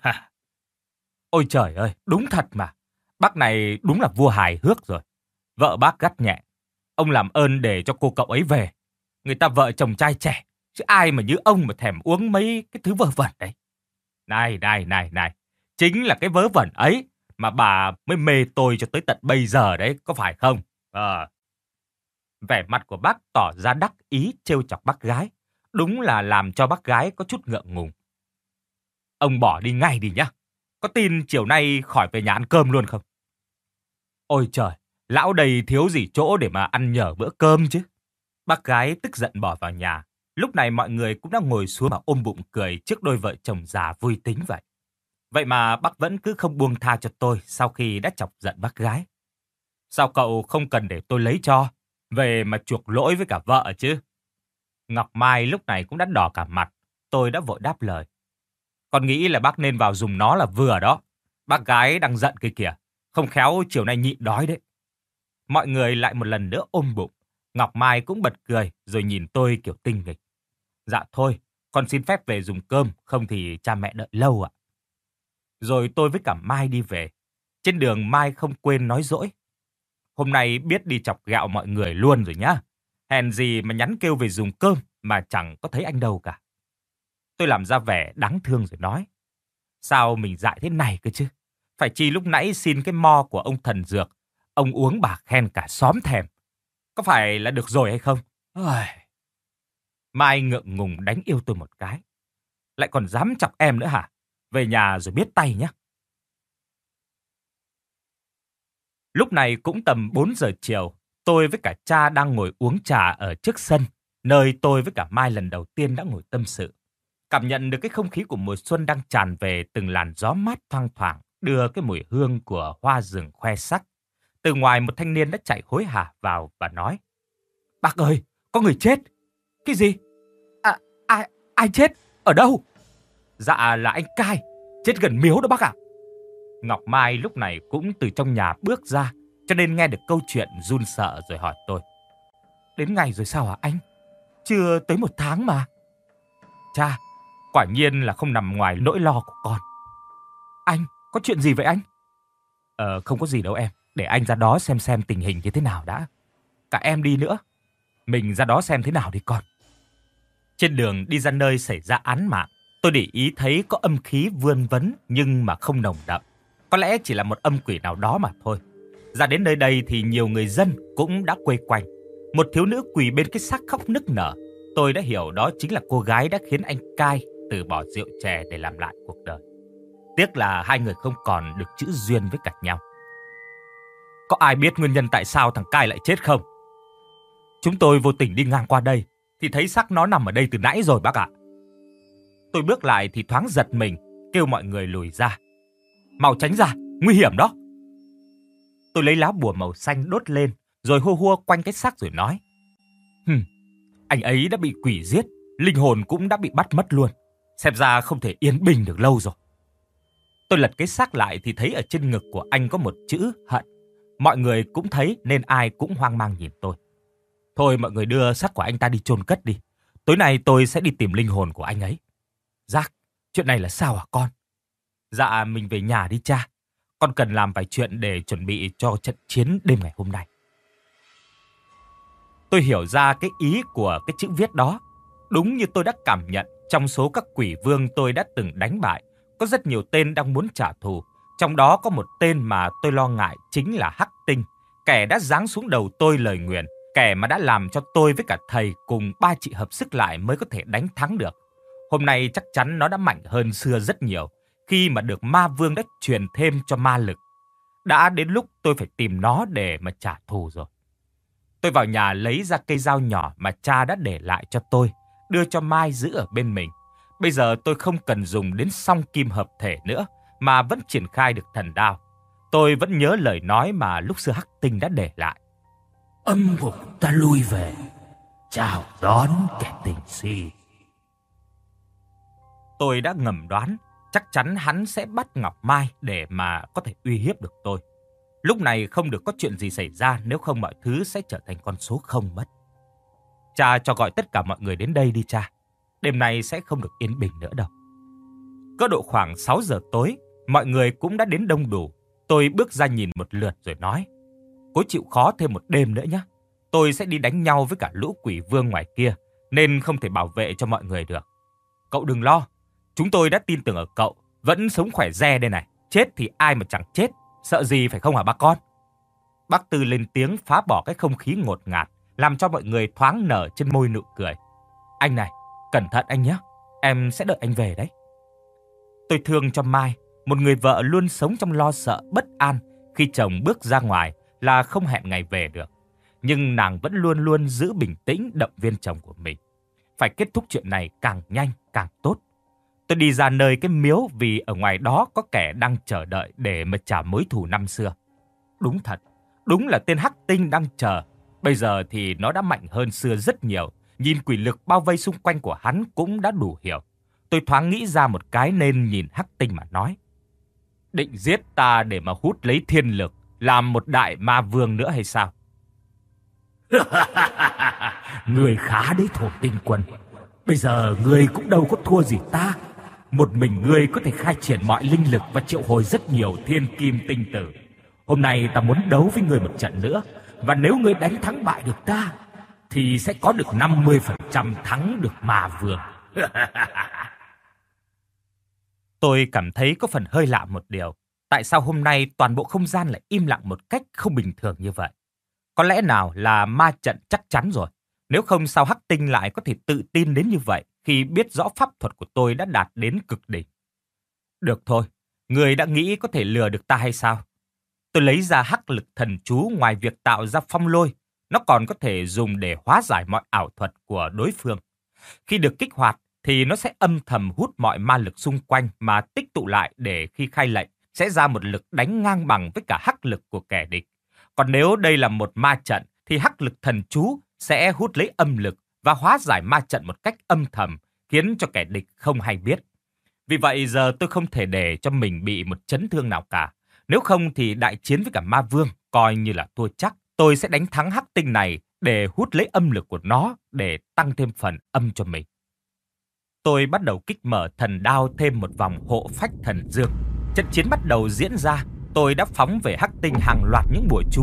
Ôi trời ơi, đúng thật mà. Bác này đúng là vua hài hước rồi. Vợ bác gắt nhẹ. Ông làm ơn để cho cô cậu ấy về. Người ta vợ chồng trai trẻ, chứ ai mà như ông mà thèm uống mấy cái thứ vớ vẩn đấy. Này, này, này, này. Chính là cái vớ vẩn ấy mà bà mới mê tôi cho tới tận bây giờ đấy, có phải không? Ờ. Vẻ mặt của bác tỏ ra đắc ý trêu chọc bác gái. Đúng là làm cho bác gái có chút ngượng ngùng. Ông bỏ đi ngay đi nhá. Có tin chiều nay khỏi về nhà ăn cơm luôn không? Ôi trời, lão đây thiếu gì chỗ để mà ăn nhờ bữa cơm chứ. Bác gái tức giận bỏ vào nhà. Lúc này mọi người cũng đã ngồi xuống mà ôm bụng cười trước đôi vợ chồng già vui tính vậy. Vậy mà bác vẫn cứ không buông tha cho tôi sau khi đã chọc giận bác gái. Sao cậu không cần để tôi lấy cho, về mà chuộc lỗi với cả vợ chứ? Ngọc Mai lúc này cũng đã đỏ cả mặt. Tôi đã vội đáp lời. Con nghĩ là bác nên vào dùng nó là vừa đó. Bác gái đang giận kia kìa. Không khéo chiều nay nhịn đói đấy. Mọi người lại một lần nữa ôm bụng. Ngọc Mai cũng bật cười rồi nhìn tôi kiểu tinh nghịch. Dạ thôi, con xin phép về dùng cơm, không thì cha mẹ đợi lâu ạ. Rồi tôi với cả Mai đi về. Trên đường Mai không quên nói dỗi. Hôm nay biết đi chọc ghẹo mọi người luôn rồi nhá. Hèn gì mà nhắn kêu về dùng cơm mà chẳng có thấy anh đâu cả. Tôi làm ra vẻ đáng thương rồi nói. Sao mình dại thế này cơ chứ? Phải chi lúc nãy xin cái mo của ông thần dược. Ông uống bà khen cả xóm thèm. Có phải là được rồi hay không? Mai ngượng ngùng đánh yêu tôi một cái. Lại còn dám chọc em nữa hả? Về nhà rồi biết tay nhé. Lúc này cũng tầm bốn giờ chiều. Tôi với cả cha đang ngồi uống trà ở trước sân, nơi tôi với cả Mai lần đầu tiên đã ngồi tâm sự. Cảm nhận được cái không khí của mùa xuân đang tràn về, từng làn gió mát thoang thoảng đưa cái mùi hương của hoa rừng khoe sắc. Từ ngoài một thanh niên đã chạy hối hả vào và nói. Bác ơi, có người chết. Cái gì? À, ai, ai chết? Ở đâu? Dạ là anh Cai, chết gần miếu đó bác ạ. Ngọc Mai lúc này cũng từ trong nhà bước ra, cho nên nghe được câu chuyện run sợ rồi hỏi tôi. Đến ngày rồi sao hả anh? Chưa tới một tháng mà. Cha, quả nhiên là không nằm ngoài nỗi lo của con. Anh, có chuyện gì vậy anh? Ờ, không có gì đâu em. Để anh ra đó xem xem tình hình như thế nào đã. Cả em đi nữa. Mình ra đó xem thế nào đi con. Trên đường đi ra nơi xảy ra án mạng, tôi để ý thấy có âm khí vươn vấn nhưng mà không nồng đậm. Có lẽ chỉ là một âm quỷ nào đó mà thôi. Ra đến nơi đây thì nhiều người dân cũng đã quây quanh. Một thiếu nữ quỳ bên cái xác khóc nức nở. Tôi đã hiểu đó chính là cô gái đã khiến anh Cai từ bỏ rượu chè để làm lại cuộc đời. Tiếc là hai người không còn được chữ duyên với cả nhau. Có ai biết nguyên nhân tại sao thằng Cai lại chết không? Chúng tôi vô tình đi ngang qua đây thì thấy xác nó nằm ở đây từ nãy rồi bác ạ. Tôi bước lại thì thoáng giật mình, kêu mọi người lùi ra. Mau tránh ra, nguy hiểm đó. Tôi lấy lá bùa màu xanh đốt lên, rồi hô hua quanh cái xác rồi nói. Hừm, anh ấy đã bị quỷ giết, linh hồn cũng đã bị bắt mất luôn. Xem ra không thể yên bình được lâu rồi. Tôi lật cái xác lại thì thấy ở trên ngực của anh có một chữ hận. Mọi người cũng thấy nên ai cũng hoang mang nhìn tôi. Thôi mọi người đưa xác của anh ta đi chôn cất đi. Tối nay tôi sẽ đi tìm linh hồn của anh ấy. Giác, chuyện này là sao hả con? Dạ mình về nhà đi cha. Con cần làm vài chuyện để chuẩn bị cho trận chiến đêm ngày hôm nay. Tôi hiểu ra cái ý của cái chữ viết đó. Đúng như tôi đã cảm nhận, trong số các quỷ vương tôi đã từng đánh bại, có rất nhiều tên đang muốn trả thù. Trong đó có một tên mà tôi lo ngại chính là Hắc Tinh, kẻ đã giáng xuống đầu tôi lời nguyền, kẻ mà đã làm cho tôi với cả thầy cùng ba chị hợp sức lại mới có thể đánh thắng được. Hôm nay chắc chắn nó đã mạnh hơn xưa rất nhiều, khi mà được ma vương đã truyền thêm cho ma lực. Đã đến lúc tôi phải tìm nó để mà trả thù rồi. Tôi vào nhà lấy ra cây dao nhỏ mà cha đã để lại cho tôi, đưa cho Mai giữ ở bên mình. Bây giờ tôi không cần dùng đến song kim hợp thể nữa, mà vẫn triển khai được thần đao. Tôi vẫn nhớ lời nói mà lúc xưa Hắc Tinh đã để lại. Âm ngục ta lui về, chào đón kẻ tình si. Tôi đã ngầm đoán chắc chắn hắn sẽ bắt Ngọc Mai để mà có thể uy hiếp được tôi. Lúc này không được có chuyện gì xảy ra, nếu không mọi thứ sẽ trở thành con số không mất. Cha cho gọi tất cả mọi người đến đây đi cha. Đêm nay sẽ không được yên bình nữa đâu. Có độ khoảng sáu giờ tối, mọi người cũng đã đến đông đủ. Tôi bước ra nhìn một lượt rồi nói. Cố chịu khó thêm một đêm nữa nhé. Tôi sẽ đi đánh nhau với cả lũ quỷ vương ngoài kia, nên không thể bảo vệ cho mọi người được. Cậu đừng lo. Chúng tôi đã tin tưởng ở cậu, vẫn sống khỏe re đây này. Chết thì ai mà chẳng chết, sợ gì phải không hả bác con? Bác Tư lên tiếng phá bỏ cái không khí ngột ngạt, làm cho mọi người thoáng nở trên môi nụ cười. Anh này, cẩn thận anh nhé, em sẽ đợi anh về đấy. Tôi thương cho Mai, một người vợ luôn sống trong lo sợ bất an khi chồng bước ra ngoài là không hẹn ngày về được. Nhưng nàng vẫn luôn luôn giữ bình tĩnh động viên chồng của mình. Phải kết thúc chuyện này càng nhanh càng tốt. Tôi đi ra nơi cái miếu vì ở ngoài đó có kẻ đang chờ đợi để mà trả mối thù năm xưa. Đúng thật, đúng là tên Hắc Tinh đang chờ. Bây giờ thì nó đã mạnh hơn xưa rất nhiều. Nhìn quỷ lực bao vây xung quanh của hắn cũng đã đủ hiểu. Tôi thoáng nghĩ ra một cái nên nhìn Hắc Tinh mà nói. Định giết ta để mà hút lấy thiên lực, làm một đại ma vương nữa hay sao? Người khá đấy Thổ Tinh Quân. Bây giờ người cũng đâu có thua gì ta. Một mình ngươi có thể khai triển mọi linh lực và triệu hồi rất nhiều thiên kim tinh tử. Hôm nay ta muốn đấu với ngươi một trận nữa. Và nếu ngươi đánh thắng bại được ta, thì sẽ có được năm mươi phần trăm thắng được ma vương. Tôi cảm thấy có phần hơi lạ một điều. Tại sao hôm nay toàn bộ không gian lại im lặng một cách không bình thường như vậy? Có lẽ nào là ma trận chắc chắn rồi. Nếu không sao Hắc Tinh lại có thể tự tin đến như vậy khi biết rõ pháp thuật của tôi đã đạt đến cực đỉnh. Được thôi, người đã nghĩ có thể lừa được ta hay sao? Tôi lấy ra hắc lực thần chú, ngoài việc tạo ra phong lôi, nó còn có thể dùng để hóa giải mọi ảo thuật của đối phương. Khi được kích hoạt thì nó sẽ âm thầm hút mọi ma lực xung quanh mà tích tụ lại để khi khai lệnh sẽ ra một lực đánh ngang bằng với cả hắc lực của kẻ địch. Còn nếu đây là một ma trận thì hắc lực thần chú sẽ hút lấy âm lực và hóa giải ma trận một cách âm thầm, khiến cho kẻ địch không hay biết. Vì vậy giờ tôi không thể để cho mình bị một chấn thương nào cả. Nếu không thì đại chiến với cả ma vương coi như là thua chắc. Tôi sẽ đánh thắng Hắc Tinh này để hút lấy âm lực của nó để tăng thêm phần âm cho mình. Tôi bắt đầu kích mở thần đao thêm một vòng hộ phách thần dương. Trận chiến bắt đầu diễn ra. Tôi đã phóng về Hắc Tinh hàng loạt những bùa chú.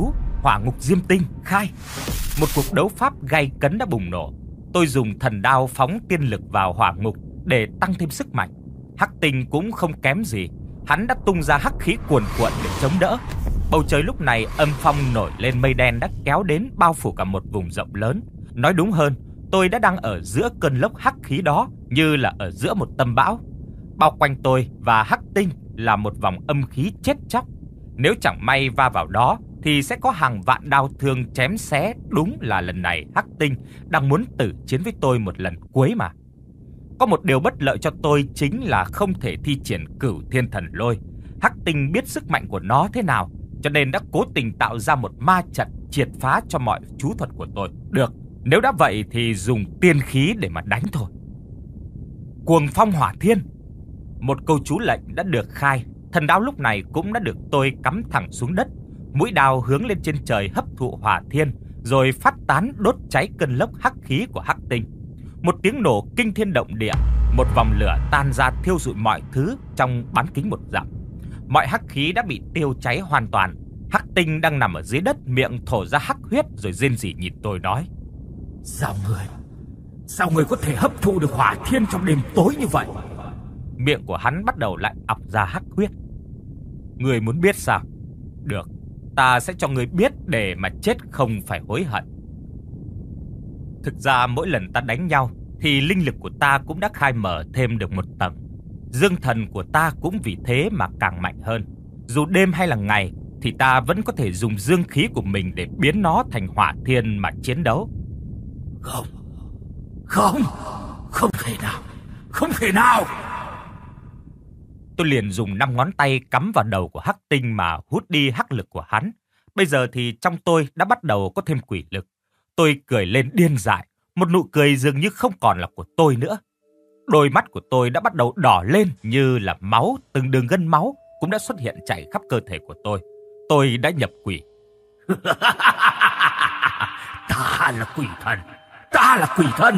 Hỏa ngục diêm tinh khai. Một cuộc đấu pháp gay cấn đã bùng nổ. Tôi dùng thần đao phóng tiên lực vào hỏa ngục để tăng thêm sức mạnh. Hắc Tinh cũng không kém gì, hắn đã tung ra hắc khí cuồn cuộn để chống đỡ. Bầu trời lúc này âm phong nổi lên, mây đen đã kéo đến bao phủ cả một vùng rộng lớn. Nói đúng hơn, tôi đã đang ở giữa cơn lốc hắc khí đó, như là ở giữa một tâm bão. Bao quanh tôi và Hắc Tinh là một vòng âm khí chết chóc. Nếu chẳng may va vào đó thì sẽ có hàng vạn đao thương chém xé. Đúng là lần này Hắc Tinh đang muốn tử chiến với tôi một lần cuối mà. Có một điều bất lợi cho tôi chính là không thể thi triển Cửu Thiên Thần Lôi. Hắc Tinh biết sức mạnh của nó thế nào, cho nên đã cố tình tạo ra một ma trận triệt phá cho mọi chú thuật của tôi. Được, nếu đã vậy thì dùng tiên khí để mà đánh thôi. Cuồng phong hỏa thiên. Một câu chú lệnh đã được khai. Thần đao lúc này cũng đã được tôi cắm thẳng xuống đất. Mũi đao hướng lên trên trời hấp thụ hỏa thiên, rồi phát tán đốt cháy cơn lốc hắc khí của Hắc Tinh. Một tiếng nổ kinh thiên động địa, một vòng lửa tan ra thiêu rụi mọi thứ trong bán kính một dặm. Mọi hắc khí đã bị tiêu cháy hoàn toàn. Hắc Tinh đang nằm ở dưới đất, miệng thổ ra hắc huyết rồi rên rỉ nhìn tôi nói: Sao người, sao người có thể hấp thụ được hỏa thiên trong đêm tối như vậy? Miệng của hắn bắt đầu lại ọc ra hắc huyết. Người muốn biết sao? Được, ta sẽ cho người biết để mà chết không phải hối hận. Thực ra mỗi lần ta đánh nhau thì linh lực của ta cũng đã khai mở thêm được một tầng. Dương thần của ta cũng vì thế mà càng mạnh hơn. Dù đêm hay là ngày thì ta vẫn có thể dùng dương khí của mình để biến nó thành hỏa thiên mà chiến đấu. Không, không, không thể nào, không thể nào. Tôi liền dùng năm ngón tay cắm vào đầu của Hắc Tinh mà hút đi hắc lực của hắn. Bây giờ thì trong tôi đã bắt đầu có thêm quỷ lực. Tôi cười lên điên dại, một nụ cười dường như không còn là của tôi nữa. Đôi mắt của tôi đã bắt đầu đỏ lên như là máu, từng đường gân máu cũng đã xuất hiện chảy khắp cơ thể của tôi. Tôi đã nhập quỷ. Ta là quỷ thần, ta là quỷ thần.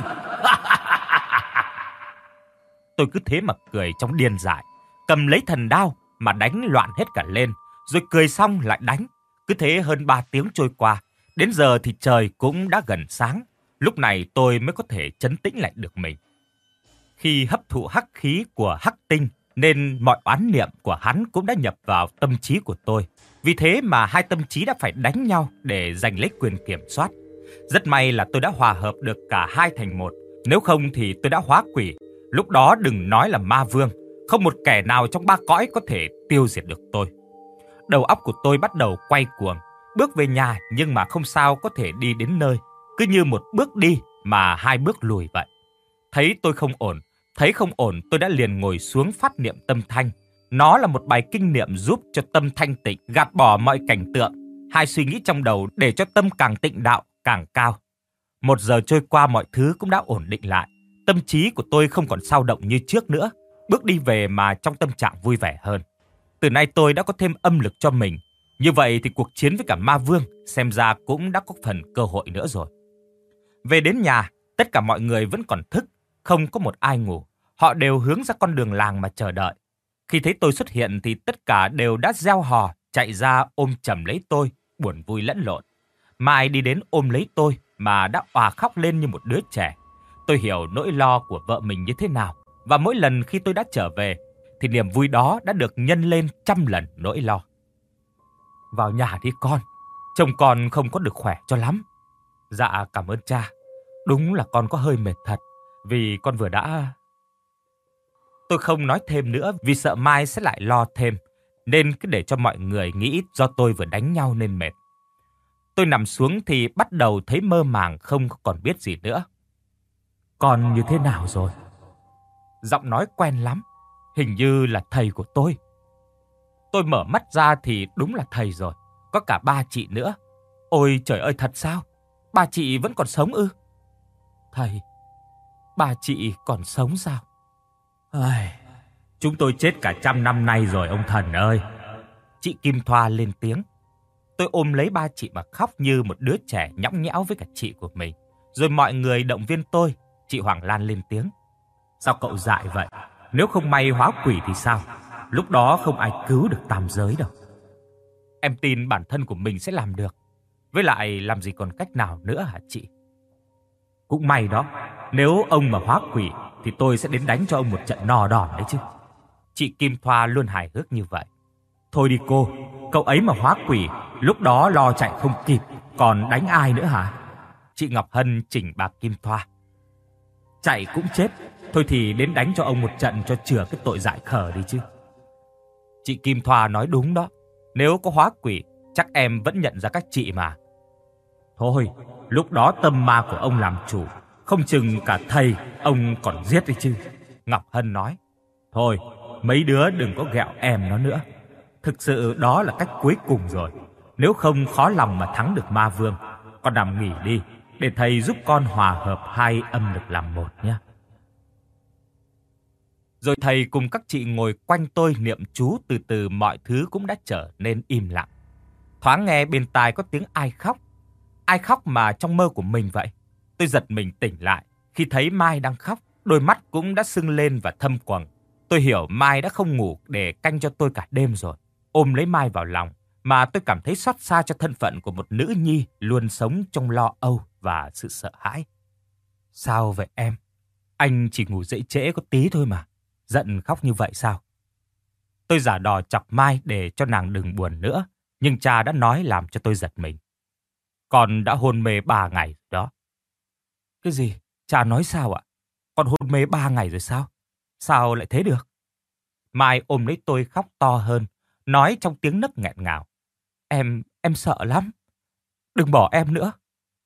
Tôi cứ thế mà cười trong điên dại, cầm lấy thần đao mà đánh loạn hết cả lên, rồi cười xong lại đánh. Cứ thế hơn ba tiếng trôi qua, đến giờ thì trời cũng đã gần sáng. Lúc này tôi mới có thể trấn tĩnh lại được mình. Khi hấp thụ hắc khí của Hắc Tinh nên mọi oán niệm của hắn cũng đã nhập vào tâm trí của tôi. Vì thế mà hai tâm trí đã phải đánh nhau để giành lấy quyền kiểm soát. Rất may là tôi đã hòa hợp được cả hai thành một. Nếu không thì tôi đã hóa quỷ. Lúc đó đừng nói là ma vương, không một kẻ nào trong ba cõi có thể tiêu diệt được tôi. Đầu óc của tôi bắt đầu quay cuồng. Bước về nhà nhưng mà không sao có thể đi đến nơi. Cứ như một bước đi mà hai bước lùi vậy. Thấy tôi không ổn, thấy không ổn tôi đã liền ngồi xuống phát niệm tâm thanh. Nó là một bài kinh niệm giúp cho tâm thanh tịnh, gạt bỏ mọi cảnh tượng, hai suy nghĩ trong đầu để cho tâm càng tịnh đạo, càng cao. Một giờ trôi qua mọi thứ cũng đã ổn định lại. Tâm trí của tôi không còn xao động như trước nữa. Bước đi về mà trong tâm trạng vui vẻ hơn. Từ nay tôi đã có thêm âm lực cho mình. Như vậy thì cuộc chiến với cả ma vương xem ra cũng đã có phần cơ hội nữa rồi. Về đến nhà, tất cả mọi người vẫn còn thức, không có một ai ngủ. Họ đều hướng ra con đường làng mà chờ đợi. Khi thấy tôi xuất hiện thì tất cả đều đã reo hò, chạy ra ôm chầm lấy tôi, buồn vui lẫn lộn. Mai đi đến ôm lấy tôi mà đã òa khóc lên như một đứa trẻ. Tôi hiểu nỗi lo của vợ mình như thế nào. Và mỗi lần khi tôi đã trở về thì niềm vui đó đã được nhân lên trăm lần nỗi lo. Vào nhà đi con, chồng con không có được khỏe cho lắm. Dạ cảm ơn cha. Đúng là con có hơi mệt thật, vì con vừa đã... Tôi không nói thêm nữa vì sợ Mai sẽ lại lo thêm, nên cứ để cho mọi người nghĩ do tôi vừa đánh nhau nên mệt. Tôi nằm xuống thì bắt đầu thấy mơ màng, không còn biết gì nữa. Con như thế nào rồi? Giọng nói quen lắm, hình như là thầy của tôi. Tôi mở mắt ra thì đúng là thầy rồi, có cả ba chị nữa. Ôi trời ơi, thật sao? Ba chị vẫn còn sống ư? Thầy, ba chị còn sống sao? Ai, chúng tôi chết cả trăm năm nay rồi ông thần ơi. Chị Kim Thoa lên tiếng. Tôi ôm lấy ba chị mà khóc như một đứa trẻ nhõng nhẽo với cả chị của mình. Rồi mọi người động viên tôi. Chị Hoàng Lan lên tiếng. Sao cậu dại vậy? Nếu không may hóa quỷ thì sao? Lúc đó không ai cứu được tam giới đâu. Em tin bản thân của mình sẽ làm được. Với lại làm gì còn cách nào nữa hả chị? Cũng may đó, nếu ông mà hóa quỷ thì tôi sẽ đến đánh cho ông một trận no đòn đấy chứ. Chị Kim Thoa luôn hài hước như vậy. Thôi đi cô, cậu ấy mà hóa quỷ, lúc đó lo chạy không kịp, còn đánh ai nữa hả? Chị Ngọc Hân chỉnh bà Kim Thoa. Chạy cũng chết, thôi thì đến đánh cho ông một trận cho chừa cái tội dại khờ đi chứ. Chị Kim Thoa nói đúng đó, nếu có hóa quỷ, chắc em vẫn nhận ra các chị mà. Thôi, lúc đó tâm ma của ông làm chủ, không chừng cả thầy ông còn giết đấy chứ. Ngọc Hân nói. Thôi, mấy đứa đừng có ghẹo em nó nữa. Thực sự đó là cách cuối cùng rồi. Nếu không khó lòng mà thắng được ma vương. Con nằm nghỉ đi, để thầy giúp con hòa hợp hai âm lực làm một nhé. Rồi thầy cùng các chị ngồi quanh tôi niệm chú, từ từ mọi thứ cũng đã trở nên im lặng. Thoáng nghe bên tai có tiếng ai khóc. Ai khóc mà trong mơ của mình vậy? Tôi giật mình tỉnh lại khi thấy Mai đang khóc, đôi mắt cũng đã sưng lên và thâm quầng. Tôi hiểu Mai đã không ngủ để canh cho tôi cả đêm rồi. Ôm lấy Mai vào lòng mà tôi cảm thấy xót xa cho thân phận của một nữ nhi luôn sống trong lo âu và sự sợ hãi. Sao vậy em? Anh chỉ ngủ dậy trễ có tí thôi mà. Giận khóc như vậy sao? Tôi giả đò chọc Mai để cho nàng đừng buồn nữa, nhưng cha đã nói làm cho tôi giật mình. Con đã hôn mê ba ngày đó. Cái gì? Cha nói sao ạ? Con hôn mê ba ngày rồi sao? Sao lại thế được? Mai ôm lấy tôi khóc to hơn, nói trong tiếng nấc nghẹn ngào. Em, em sợ lắm. Đừng bỏ em nữa.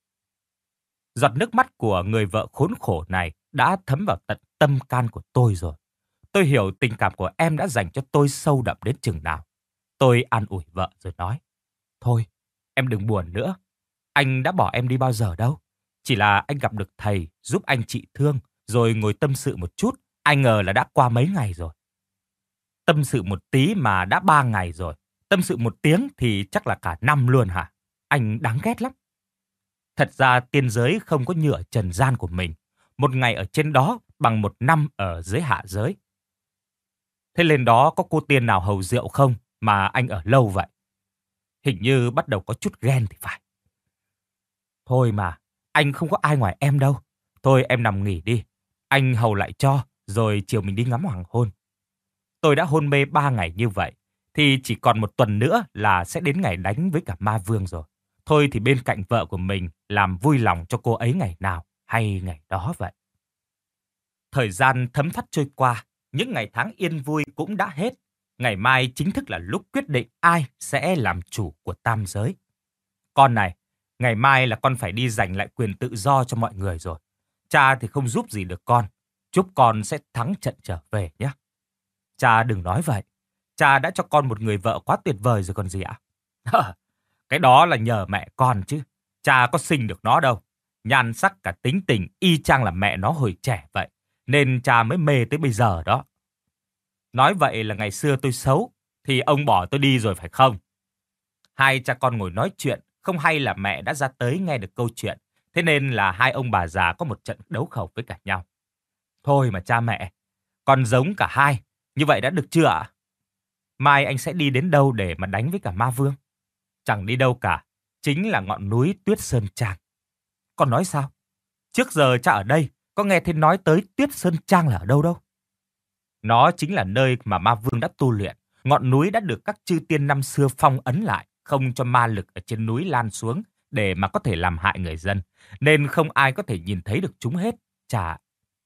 Giọt nước mắt của người vợ khốn khổ này đã thấm vào tận tâm can của tôi rồi. Tôi hiểu tình cảm của em đã dành cho tôi sâu đậm đến chừng nào. Tôi an ủi vợ rồi nói. Thôi, em đừng buồn nữa. Anh đã bỏ em đi bao giờ đâu. Chỉ là anh gặp được thầy giúp anh trị thương, rồi ngồi tâm sự một chút. Ai ngờ là đã qua mấy ngày rồi. Tâm sự một tí mà đã ba ngày rồi. Tâm sự một tiếng thì chắc là cả năm luôn hả? Anh đáng ghét lắm. Thật ra tiên giới không có như ở trần gian của mình. Một ngày ở trên đó bằng một năm ở dưới hạ giới. Thế lên đó có cô tiên nào hầu rượu không mà anh ở lâu vậy? Hình như bắt đầu có chút ghen thì phải. Thôi mà, anh không có ai ngoài em đâu. Thôi em nằm nghỉ đi. Anh hầu lại cho, rồi chiều mình đi ngắm hoàng hôn. Tôi đã hôn mê ba ngày như vậy, thì chỉ còn một tuần nữa là sẽ đến ngày đánh với cả ma vương rồi. Thôi thì bên cạnh vợ của mình làm vui lòng cho cô ấy ngày nào hay ngày đó vậy. Thời gian thấm thoát trôi qua, những ngày tháng yên vui cũng đã hết. Ngày mai chính thức là lúc quyết định ai sẽ làm chủ của tam giới. Con này, ngày mai là con phải đi giành lại quyền tự do cho mọi người rồi. Cha thì không giúp gì được con. Chúc con sẽ thắng trận trở về nhé. Cha đừng nói vậy. Cha đã cho con một người vợ quá tuyệt vời rồi còn gì ạ? Cái đó là nhờ mẹ con chứ. Cha có sinh được nó đâu. Nhan sắc cả tính tình y chang là mẹ nó hồi trẻ vậy. Nên cha mới mê tới bây giờ đó. Nói vậy là ngày xưa tôi xấu, thì ông bỏ tôi đi rồi phải không? Hai cha con ngồi nói chuyện, không hay là mẹ đã ra tới nghe được câu chuyện. Thế nên là hai ông bà già có một trận đấu khẩu với cả nhau. Thôi mà cha mẹ, con giống cả hai. Như vậy đã được chưa ạ? Mai anh sẽ đi đến đâu để mà đánh với cả ma vương? Chẳng đi đâu cả. Chính là ngọn núi Tuyết Sơn Trang. Con nói sao? Trước giờ cha ở đây có nghe thấy nói tới Tuyết Sơn Trang là ở đâu đâu? Nó chính là nơi mà ma vương đã tu luyện. Ngọn núi đã được các chư tiên năm xưa phong ấn lại, không cho ma lực ở trên núi lan xuống để mà có thể làm hại người dân. Nên không ai có thể nhìn thấy được chúng hết. Chà,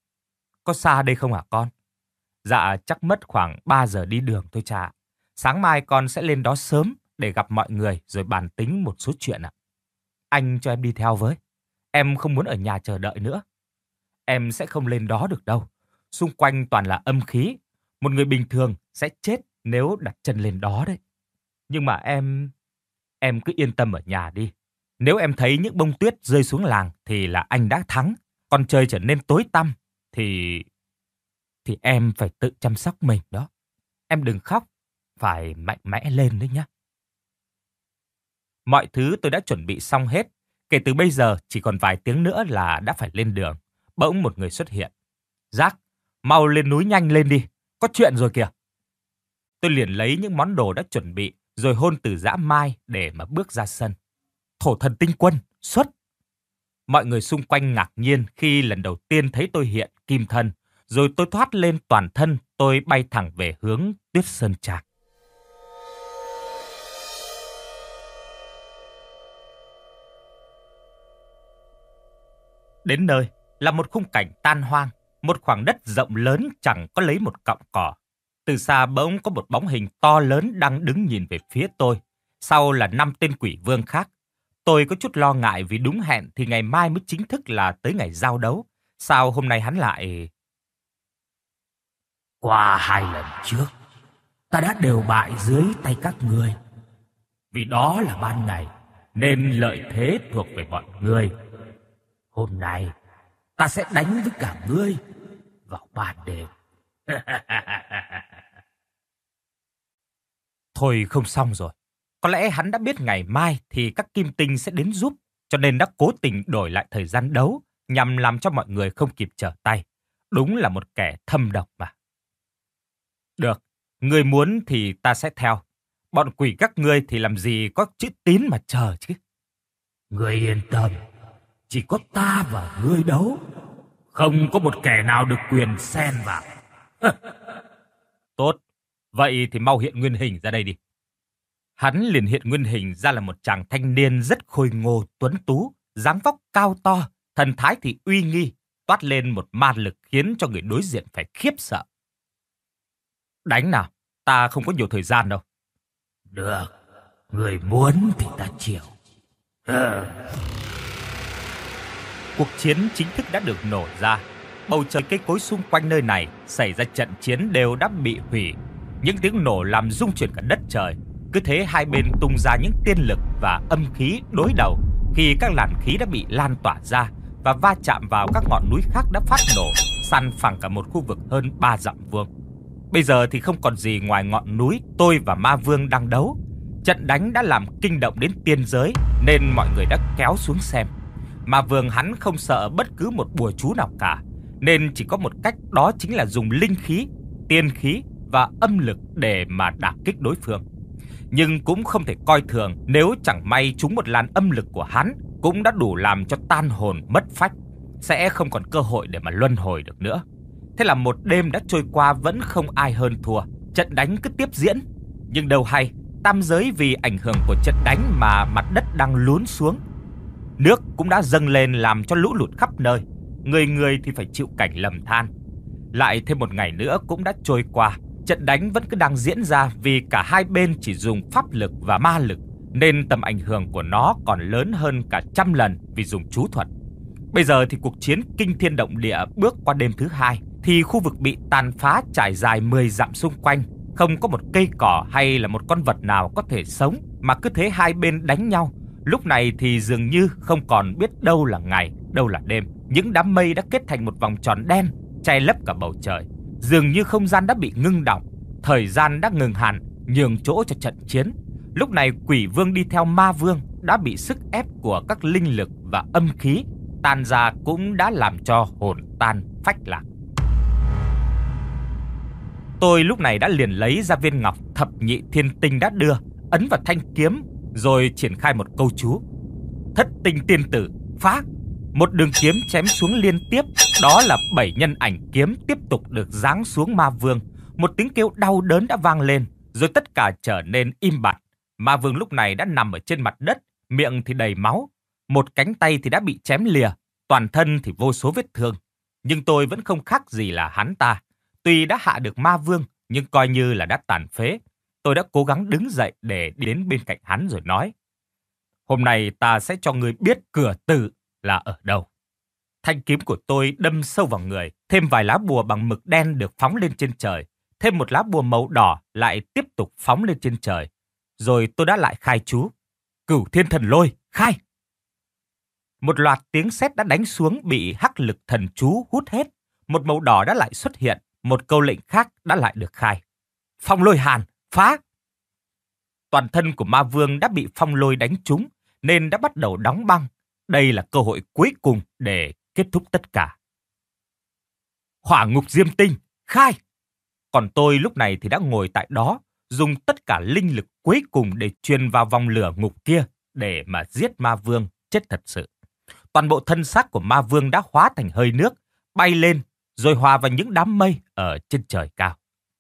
có xa đây không hả con? Dạ chắc mất khoảng ba giờ đi đường thôi cha. Sáng mai con sẽ lên đó sớm để gặp mọi người rồi bàn tính một số chuyện ạ. Anh cho em đi theo với. Em không muốn ở nhà chờ đợi nữa. Em sẽ không lên đó được đâu. Xung quanh toàn là âm khí. Một người bình thường sẽ chết nếu đặt chân lên đó đấy. Nhưng mà em... Em cứ yên tâm ở nhà đi. Nếu em thấy những bông tuyết rơi xuống làng thì là anh đã thắng. Còn trời trở nên tối tăm thì... Thì em phải tự chăm sóc mình đó. Em đừng khóc. Phải mạnh mẽ lên đấy nhé. Mọi thứ tôi đã chuẩn bị xong hết. Kể từ bây giờ chỉ còn vài tiếng nữa là đã phải lên đường. Bỗng một người xuất hiện. Giác, mau lên núi nhanh lên đi. Có chuyện rồi kìa. Tôi liền lấy những món đồ đã chuẩn bị rồi hôn từ dã Mai để mà bước ra sân. Thổ thần tinh quân, xuất! Mọi người xung quanh ngạc nhiên khi lần đầu tiên thấy tôi hiện kim thân, rồi tôi thoát lên toàn thân, tôi bay thẳng về hướng Tuyết Sơn Trạc. Đến nơi là một khung cảnh tan hoang, một khoảng đất rộng lớn chẳng có lấy một cọng cỏ. Từ xa bỗng có một bóng hình to lớn đang đứng nhìn về phía tôi. Sau là năm tên quỷ vương khác. Tôi có chút lo ngại vì đúng hẹn thì ngày mai mới chính thức là tới ngày giao đấu. Sao hôm nay hắn lại... Qua hai lần trước, ta đã đều bại dưới tay các ngươi. Vì đó là ban ngày, nên lợi thế thuộc về bọn ngươi. Hôm nay, ta sẽ đánh với cả ngươi vào ban đêm. Thôi không xong rồi. Có lẽ hắn đã biết ngày mai thì các kim tinh sẽ đến giúp, cho nên đã cố tình đổi lại thời gian đấu nhằm làm cho mọi người không kịp trở tay. Đúng là một kẻ thâm độc mà. Được, ngươi muốn thì ta sẽ theo. Bọn quỷ các ngươi thì làm gì có chữ tín mà chờ chứ. Ngươi yên tâm, chỉ có ta và ngươi đấu. Không có một kẻ nào được quyền xen vào. Tốt, vậy thì mau hiện nguyên hình ra đây đi. Hắn liền hiện nguyên hình ra là một chàng thanh niên rất khôi ngô tuấn tú, dáng vóc cao to, thần thái thì uy nghi, toát lên một ma lực khiến cho người đối diện phải khiếp sợ. Đánh nào, ta không có nhiều thời gian đâu. Được, người muốn thì ta chịu. À. Cuộc chiến chính thức đã được nổ ra. Bầu trời cây cối xung quanh nơi này xảy ra trận chiến đều đã bị hủy. Những tiếng nổ làm rung chuyển cả đất trời. Cứ thế hai bên tung ra những tiên lực và âm khí đối đầu, khi các làn khí đã bị lan tỏa ra và va chạm vào các ngọn núi khác đã phát nổ, san phẳng cả một khu vực hơn ba dặm vuông. Bây giờ thì không còn gì ngoài ngọn núi tôi và Ma Vương đang đấu. Trận đánh đã làm kinh động đến tiên giới nên mọi người đã kéo xuống xem. Ma Vương hắn không sợ bất cứ một bùa chú nào cả, nên chỉ có một cách, đó chính là dùng linh khí, tiên khí và âm lực để mà đả kích đối phương. Nhưng cũng không thể coi thường, nếu chẳng may trúng một làn âm lực của hắn cũng đã đủ làm cho tan hồn mất phách, sẽ không còn cơ hội để mà luân hồi được nữa. Thế là một đêm đã trôi qua vẫn không ai hơn thua, trận đánh cứ tiếp diễn. Nhưng đâu hay, tam giới vì ảnh hưởng của trận đánh mà mặt đất đang lún xuống. Nước cũng đã dâng lên làm cho lũ lụt khắp nơi, người người thì phải chịu cảnh lầm than. Lại thêm một ngày nữa cũng đã trôi qua, trận đánh vẫn cứ đang diễn ra vì cả hai bên chỉ dùng pháp lực và ma lực, nên tầm ảnh hưởng của nó còn lớn hơn cả trăm lần vì dùng chú thuật. Bây giờ thì cuộc chiến kinh thiên động địa bước qua đêm thứ hai, thì khu vực bị tàn phá trải dài mười dặm xung quanh, không có một cây cỏ hay là một con vật nào có thể sống, mà cứ thế hai bên đánh nhau. Lúc này thì dường như không còn biết đâu là ngày, đâu là đêm. Những đám mây đã kết thành một vòng tròn đen, che lấp cả bầu trời. Dường như không gian đã bị ngưng đọng, thời gian đã ngừng hẳn, nhường chỗ cho trận chiến. Lúc này Quỷ Vương đi theo Ma Vương đã bị sức ép của các linh lực và âm khí tan ra, cũng đã làm cho hồn tan phách lạc. Tôi lúc này đã liền lấy ra viên ngọc thập nhị thiên tinh đã đưa, ấn vào thanh kiếm, rồi triển khai một câu chú: Thất tinh tiên tử, phá! Một đường kiếm chém xuống liên tiếp, đó là bảy nhân ảnh kiếm tiếp tục được giáng xuống Ma Vương. Một tiếng kêu đau đớn đã vang lên, rồi tất cả trở nên im bặt. Ma Vương lúc này đã nằm ở trên mặt đất, miệng thì đầy máu, một cánh tay thì đã bị chém lìa, toàn thân thì vô số vết thương. Nhưng tôi vẫn không khác gì là hắn ta. Tuy đã hạ được Ma Vương, nhưng coi như là đã tàn phế. Tôi đã cố gắng đứng dậy để đi đến bên cạnh hắn rồi nói: Hôm nay ta sẽ cho ngươi biết cửa tử là ở đâu. Thanh kiếm của tôi đâm sâu vào người, thêm vài lá bùa bằng mực đen được phóng lên trên trời, thêm một lá bùa màu đỏ lại tiếp tục phóng lên trên trời. Rồi tôi đã lại khai chú: Cửu Thiên Thần Lôi, khai! Một loạt tiếng sét đã đánh xuống, bị hắc lực thần chú hút hết. Một màu đỏ đã lại xuất hiện, một câu lệnh khác đã lại được khai: Phong Lôi Hàn, phá! Toàn thân của Ma Vương đã bị phong lôi đánh trúng, nên đã bắt đầu đóng băng. Đây là cơ hội cuối cùng để kết thúc tất cả. Hỏa Ngục Diêm Tinh, khai! Còn tôi lúc này thì đã ngồi tại đó, dùng tất cả linh lực cuối cùng để truyền vào vòng lửa ngục kia, để mà giết ma vương chết thật sự. Toàn bộ thân xác của ma vương đã hóa thành hơi nước, bay lên rồi hòa vào những đám mây ở trên trời cao.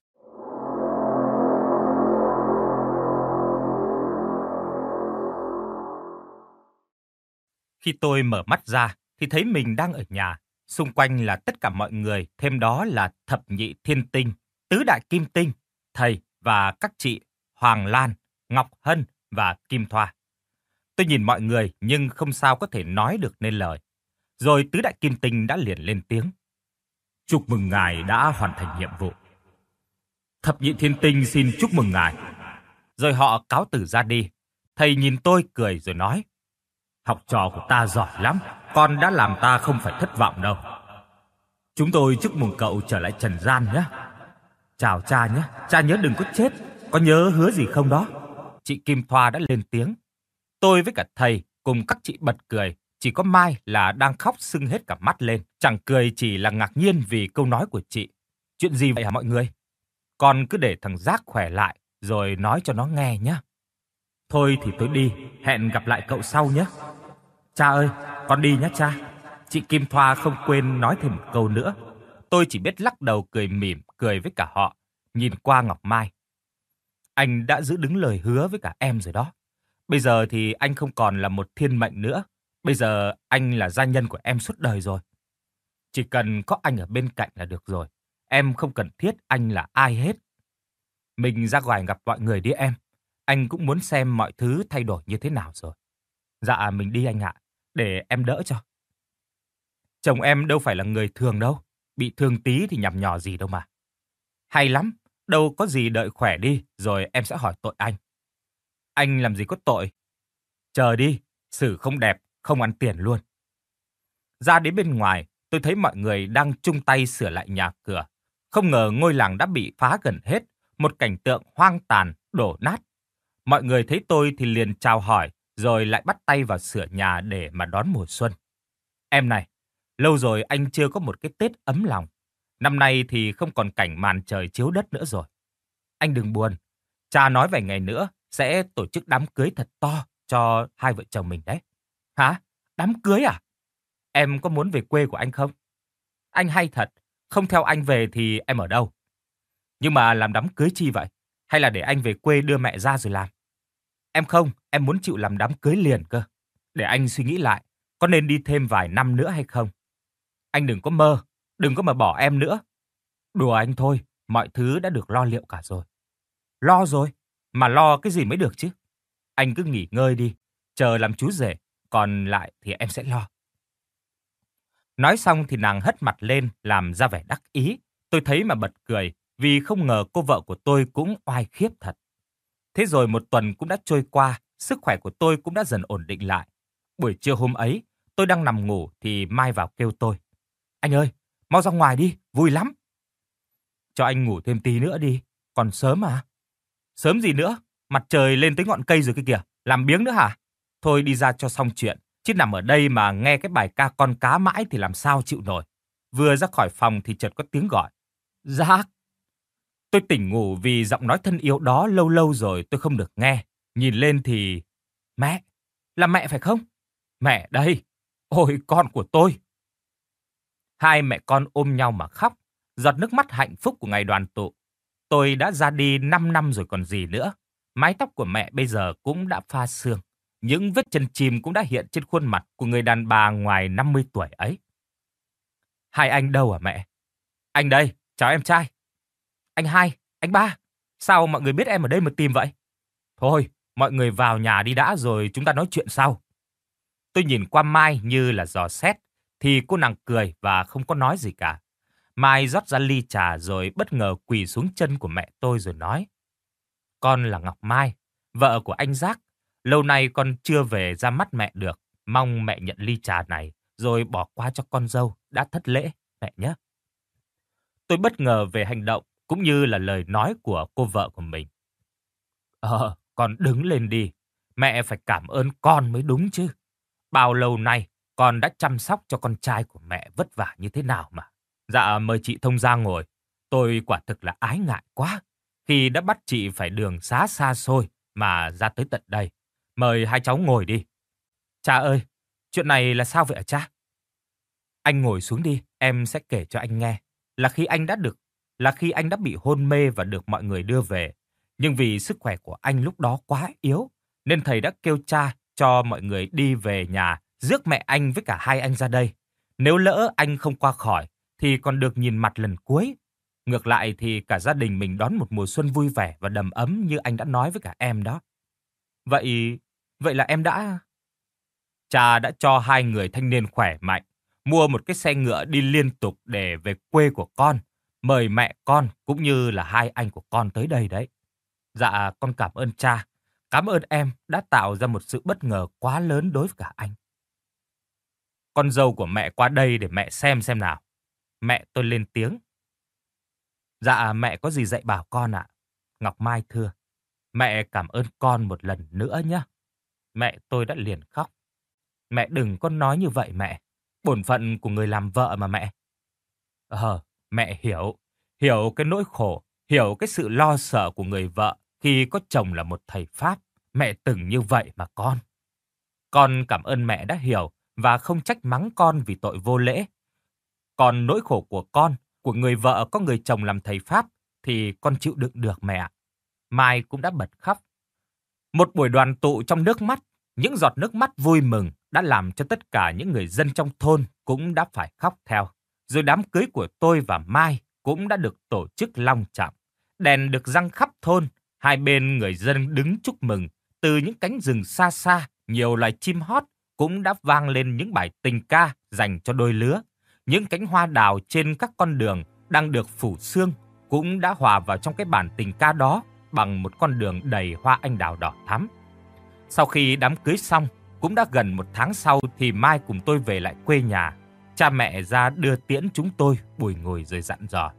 Khi tôi mở mắt ra thì thấy mình đang ở nhà. Xung quanh là tất cả mọi người, thêm đó là thập nhị thiên tinh, tứ đại kim tinh, thầy và các chị Hoàng Lan, Ngọc Hân và Kim Thoa. Tôi nhìn mọi người nhưng không sao có thể nói được nên lời. Rồi tứ đại kim tinh đã liền lên tiếng. Chúc mừng ngài đã hoàn thành nhiệm vụ. Thập nhị thiên tinh xin chúc mừng ngài. Rồi họ cáo từ ra đi. Thầy nhìn tôi cười rồi nói. Học trò của ta giỏi lắm, con đã làm ta không phải thất vọng đâu. Chúng tôi chúc mừng cậu trở lại trần gian nhé. Chào cha nhé, cha nhớ đừng có chết, có nhớ hứa gì không đó? Chị Kim Thoa đã lên tiếng. Tôi với cả thầy cùng các chị bật cười, chỉ có Mai là đang khóc sưng hết cả mắt lên. Chẳng cười chỉ là ngạc nhiên vì câu nói của chị. Chuyện gì vậy hả mọi người? Con cứ để thằng Giác khỏe lại rồi nói cho nó nghe nhé. Thôi thì tôi đi, hẹn gặp lại cậu sau nhé. Cha ơi, con đi nhé cha. Chị Kim Thoa không quên nói thêm một câu nữa. Tôi chỉ biết lắc đầu cười mỉm, cười với cả họ, nhìn qua Ngọc Mai. Anh đã giữ đứng lời hứa với cả em rồi đó. Bây giờ thì anh không còn là một thiên mệnh nữa. Bây giờ anh là gia nhân của em suốt đời rồi. Chỉ cần có anh ở bên cạnh là được rồi. Em không cần thiết anh là ai hết. Mình ra ngoài gặp mọi người đi em. Anh cũng muốn xem mọi thứ thay đổi như thế nào rồi. Dạ mình đi anh ạ, để em đỡ cho. Chồng em đâu phải là người thường đâu. Bị thương tí thì nhằm nhò gì đâu mà. Hay lắm, đâu có gì đợi khỏe đi rồi em sẽ hỏi tội anh. Anh làm gì có tội. Chờ đi, xử không đẹp, không ăn tiền luôn. Ra đến bên ngoài, tôi thấy mọi người đang chung tay sửa lại nhà cửa. Không ngờ ngôi làng đã bị phá gần hết, một cảnh tượng hoang tàn, đổ nát. Mọi người thấy tôi thì liền chào hỏi, rồi lại bắt tay vào sửa nhà để mà đón mùa xuân. Em này, lâu rồi anh chưa có một cái Tết ấm lòng. Năm nay thì không còn cảnh màn trời chiếu đất nữa rồi. Anh đừng buồn, cha nói vài ngày nữa sẽ tổ chức đám cưới thật to cho hai vợ chồng mình đấy. Hả? Đám cưới à? Em có muốn về quê của anh không? Anh hay thật, không theo anh về thì em ở đâu? Nhưng mà làm đám cưới chi vậy? Hay là để anh về quê đưa mẹ ra rồi làm? Em không, em muốn chịu làm đám cưới liền cơ. Để anh suy nghĩ lại, có nên đi thêm vài năm nữa hay không? Anh đừng có mơ, đừng có mà bỏ em nữa. Đùa anh thôi, mọi thứ đã được lo liệu cả rồi. Lo rồi? Mà lo cái gì mới được chứ? Anh cứ nghỉ ngơi đi, chờ làm chú rể, còn lại thì em sẽ lo. Nói xong thì nàng hất mặt lên làm ra vẻ đắc ý. Tôi thấy mà bật cười vì không ngờ cô vợ của tôi cũng oai khiếp thật. Thế rồi một tuần cũng đã trôi qua, sức khỏe của tôi cũng đã dần ổn định lại. Buổi trưa hôm ấy, tôi đang nằm ngủ thì Mai vào kêu tôi. Anh ơi, mau ra ngoài đi, vui lắm. Cho anh ngủ thêm tí nữa đi, còn sớm mà. Sớm gì nữa, mặt trời lên tới ngọn cây rồi kia kìa, làm biếng nữa hả? Thôi đi ra cho xong chuyện, chứ nằm ở đây mà nghe cái bài ca con cá mãi thì làm sao chịu nổi. Vừa ra khỏi phòng thì chợt có tiếng gọi. Giác! Tôi tỉnh ngủ vì giọng nói thân yêu đó lâu lâu rồi tôi không được nghe. Nhìn lên thì... Mẹ! Là mẹ phải không? Mẹ đây! Ôi con của tôi! Hai mẹ con ôm nhau mà khóc, giọt nước mắt hạnh phúc của ngày đoàn tụ. Tôi đã ra đi năm năm rồi còn gì nữa. Mái tóc của mẹ bây giờ cũng đã pha sương. Những vết chân chim cũng đã hiện trên khuôn mặt của người đàn bà ngoài năm mươi tuổi ấy. Hai anh đâu hả mẹ? Anh đây, chào em trai. Anh hai, anh ba, sao mọi người biết em ở đây mà tìm vậy? Thôi, mọi người vào nhà đi đã rồi chúng ta nói chuyện sau. Tôi nhìn qua Mai như là dò xét, thì cô nàng cười và không có nói gì cả. Mai rót ra ly trà rồi bất ngờ quỳ xuống chân của mẹ tôi rồi nói. Con là Ngọc Mai, vợ của anh Giác. Lâu nay con chưa về ra mắt mẹ được. Mong mẹ nhận ly trà này rồi bỏ qua cho con dâu đã thất lễ, mẹ nhé. Tôi bất ngờ về hành động cũng như là lời nói của cô vợ của mình. Ờ, con đứng lên đi. Mẹ phải cảm ơn con mới đúng chứ. Bao lâu nay con đã chăm sóc cho con trai của mẹ vất vả như thế nào mà. Dạ mời chị thông gia ngồi. Tôi quả thực là ái ngại quá khi đã bắt chị phải đường xá xa xôi mà ra tới tận đây. Mời hai cháu ngồi đi. Cha ơi, chuyện này là sao vậy hả cha? Anh ngồi xuống đi, em sẽ kể cho anh nghe. Là khi anh đã được, là khi anh đã bị hôn mê và được mọi người đưa về. Nhưng vì sức khỏe của anh lúc đó quá yếu, nên thầy đã kêu cha cho mọi người đi về nhà, rước mẹ anh với cả hai anh ra đây. Nếu lỡ anh không qua khỏi, thì còn được nhìn mặt lần cuối. Ngược lại thì cả gia đình mình đón một mùa xuân vui vẻ và đầm ấm như anh đã nói với cả em đó. Vậy, vậy là em đã... Cha đã cho hai người thanh niên khỏe mạnh, mua một cái xe ngựa đi liên tục để về quê của con, mời mẹ con cũng như là hai anh của con tới đây đấy. Dạ, con cảm ơn cha, cảm ơn em đã tạo ra một sự bất ngờ quá lớn đối với cả anh. Con dâu của mẹ qua đây để mẹ xem xem nào. Mẹ tôi lên tiếng. Dạ, mẹ có gì dạy bảo con ạ? Ngọc Mai thưa, mẹ cảm ơn con một lần nữa nhé. Mẹ tôi đã liền khóc. Mẹ đừng có nói như vậy mẹ. Bổn phận của người làm vợ mà mẹ. Ờ, mẹ hiểu. Hiểu cái nỗi khổ, hiểu cái sự lo sợ của người vợ khi có chồng là một thầy Pháp. Mẹ từng như vậy mà con. Con cảm ơn mẹ đã hiểu và không trách mắng con vì tội vô lễ. Còn nỗi khổ của con, của người vợ có người chồng làm thầy Pháp, thì con chịu đựng được mẹ ạ. Mai cũng đã bật khóc. Một buổi đoàn tụ trong nước mắt, những giọt nước mắt vui mừng đã làm cho tất cả những người dân trong thôn cũng đã phải khóc theo. Rồi đám cưới của tôi và Mai cũng đã được tổ chức long trọng. Đèn được răng khắp thôn, hai bên người dân đứng chúc mừng. Từ những cánh rừng xa xa, nhiều loài chim hót cũng đã vang lên những bài tình ca dành cho đôi lứa. Những cánh hoa đào trên các con đường đang được phủ sương cũng đã hòa vào trong cái bản tình ca đó bằng một con đường đầy hoa anh đào đỏ thắm. Sau khi đám cưới xong, cũng đã gần một tháng sau thì Mai cùng tôi về lại quê nhà. Cha mẹ ra đưa tiễn chúng tôi, bùi ngùi rồi dặn dò.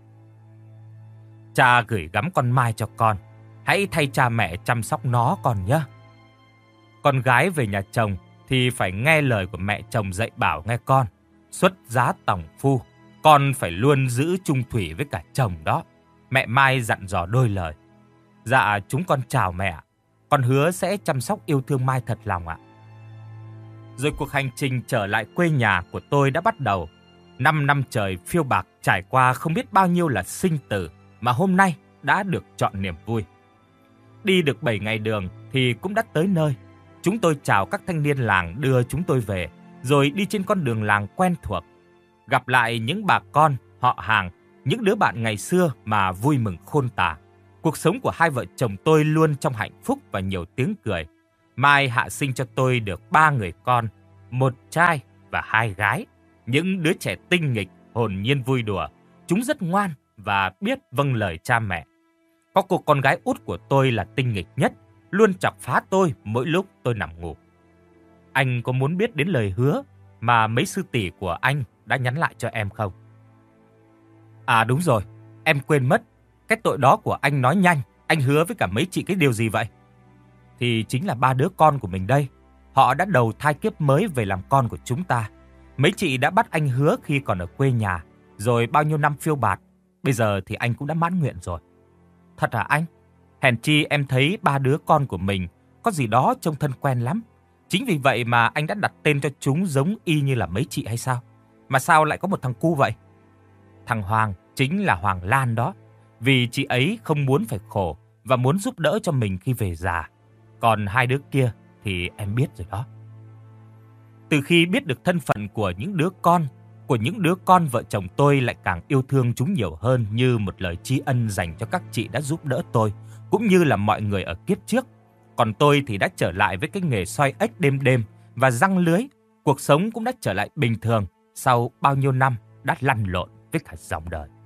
Cha gửi gắm con Mai cho con, hãy thay cha mẹ chăm sóc nó con nhé. Con gái về nhà chồng thì phải nghe lời của mẹ chồng dạy bảo nghe con. Xuất giá tòng phu, con phải luôn giữ chung thủy với cả chồng đó. Mẹ Mai dặn dò đôi lời. Dạ, chúng con chào mẹ. Con hứa sẽ chăm sóc yêu thương Mai thật lòng ạ. Rồi cuộc hành trình trở lại quê nhà của tôi đã bắt đầu. Năm năm trời phiêu bạc trải qua không biết bao nhiêu là sinh tử mà hôm nay đã được trọn niềm vui. Đi được bảy ngày đường thì cũng đã tới nơi. Chúng tôi chào các thanh niên làng đưa chúng tôi về, rồi đi trên con đường làng quen thuộc. Gặp lại những bà con, họ hàng, những đứa bạn ngày xưa mà vui mừng khôn tả. Cuộc sống của hai vợ chồng tôi luôn trong hạnh phúc và nhiều tiếng cười. Mai hạ sinh cho tôi được ba người con, một trai và hai gái. Những đứa trẻ tinh nghịch, hồn nhiên vui đùa. Chúng rất ngoan và biết vâng lời cha mẹ. Có cô con gái út của tôi là tinh nghịch nhất, luôn chọc phá tôi mỗi lúc tôi nằm ngủ. Anh có muốn biết đến lời hứa mà mấy sư tỷ của anh đã nhắn lại cho em không? À đúng rồi, em quên mất. Cái tội đó của anh nói nhanh, anh hứa với cả mấy chị cái điều gì vậy? Thì chính là ba đứa con của mình đây. Họ đã đầu thai kiếp mới về làm con của chúng ta. Mấy chị đã bắt anh hứa khi còn ở quê nhà, rồi bao nhiêu năm phiêu bạt. Bây giờ thì anh cũng đã mãn nguyện rồi. Thật hả anh? Hèn chi em thấy ba đứa con của mình có gì đó trông thân quen lắm. Chính vì vậy mà anh đã đặt tên cho chúng giống y như là mấy chị hay sao? Mà sao lại có một thằng cu vậy? Thằng Hoàng chính là Hoàng Lan đó. Vì chị ấy không muốn phải khổ và muốn giúp đỡ cho mình khi về già. Còn hai đứa kia thì em biết rồi đó. Từ khi biết được thân phận của những đứa con, của những đứa con vợ chồng tôi lại càng yêu thương chúng nhiều hơn như một lời tri ân dành cho các chị đã giúp đỡ tôi, cũng như là mọi người ở kiếp trước. Còn tôi thì đã trở lại với cái nghề soi ếch đêm đêm và giăng lưới. Cuộc sống cũng đã trở lại bình thường sau bao nhiêu năm đã lăn lộn với cả dòng đời.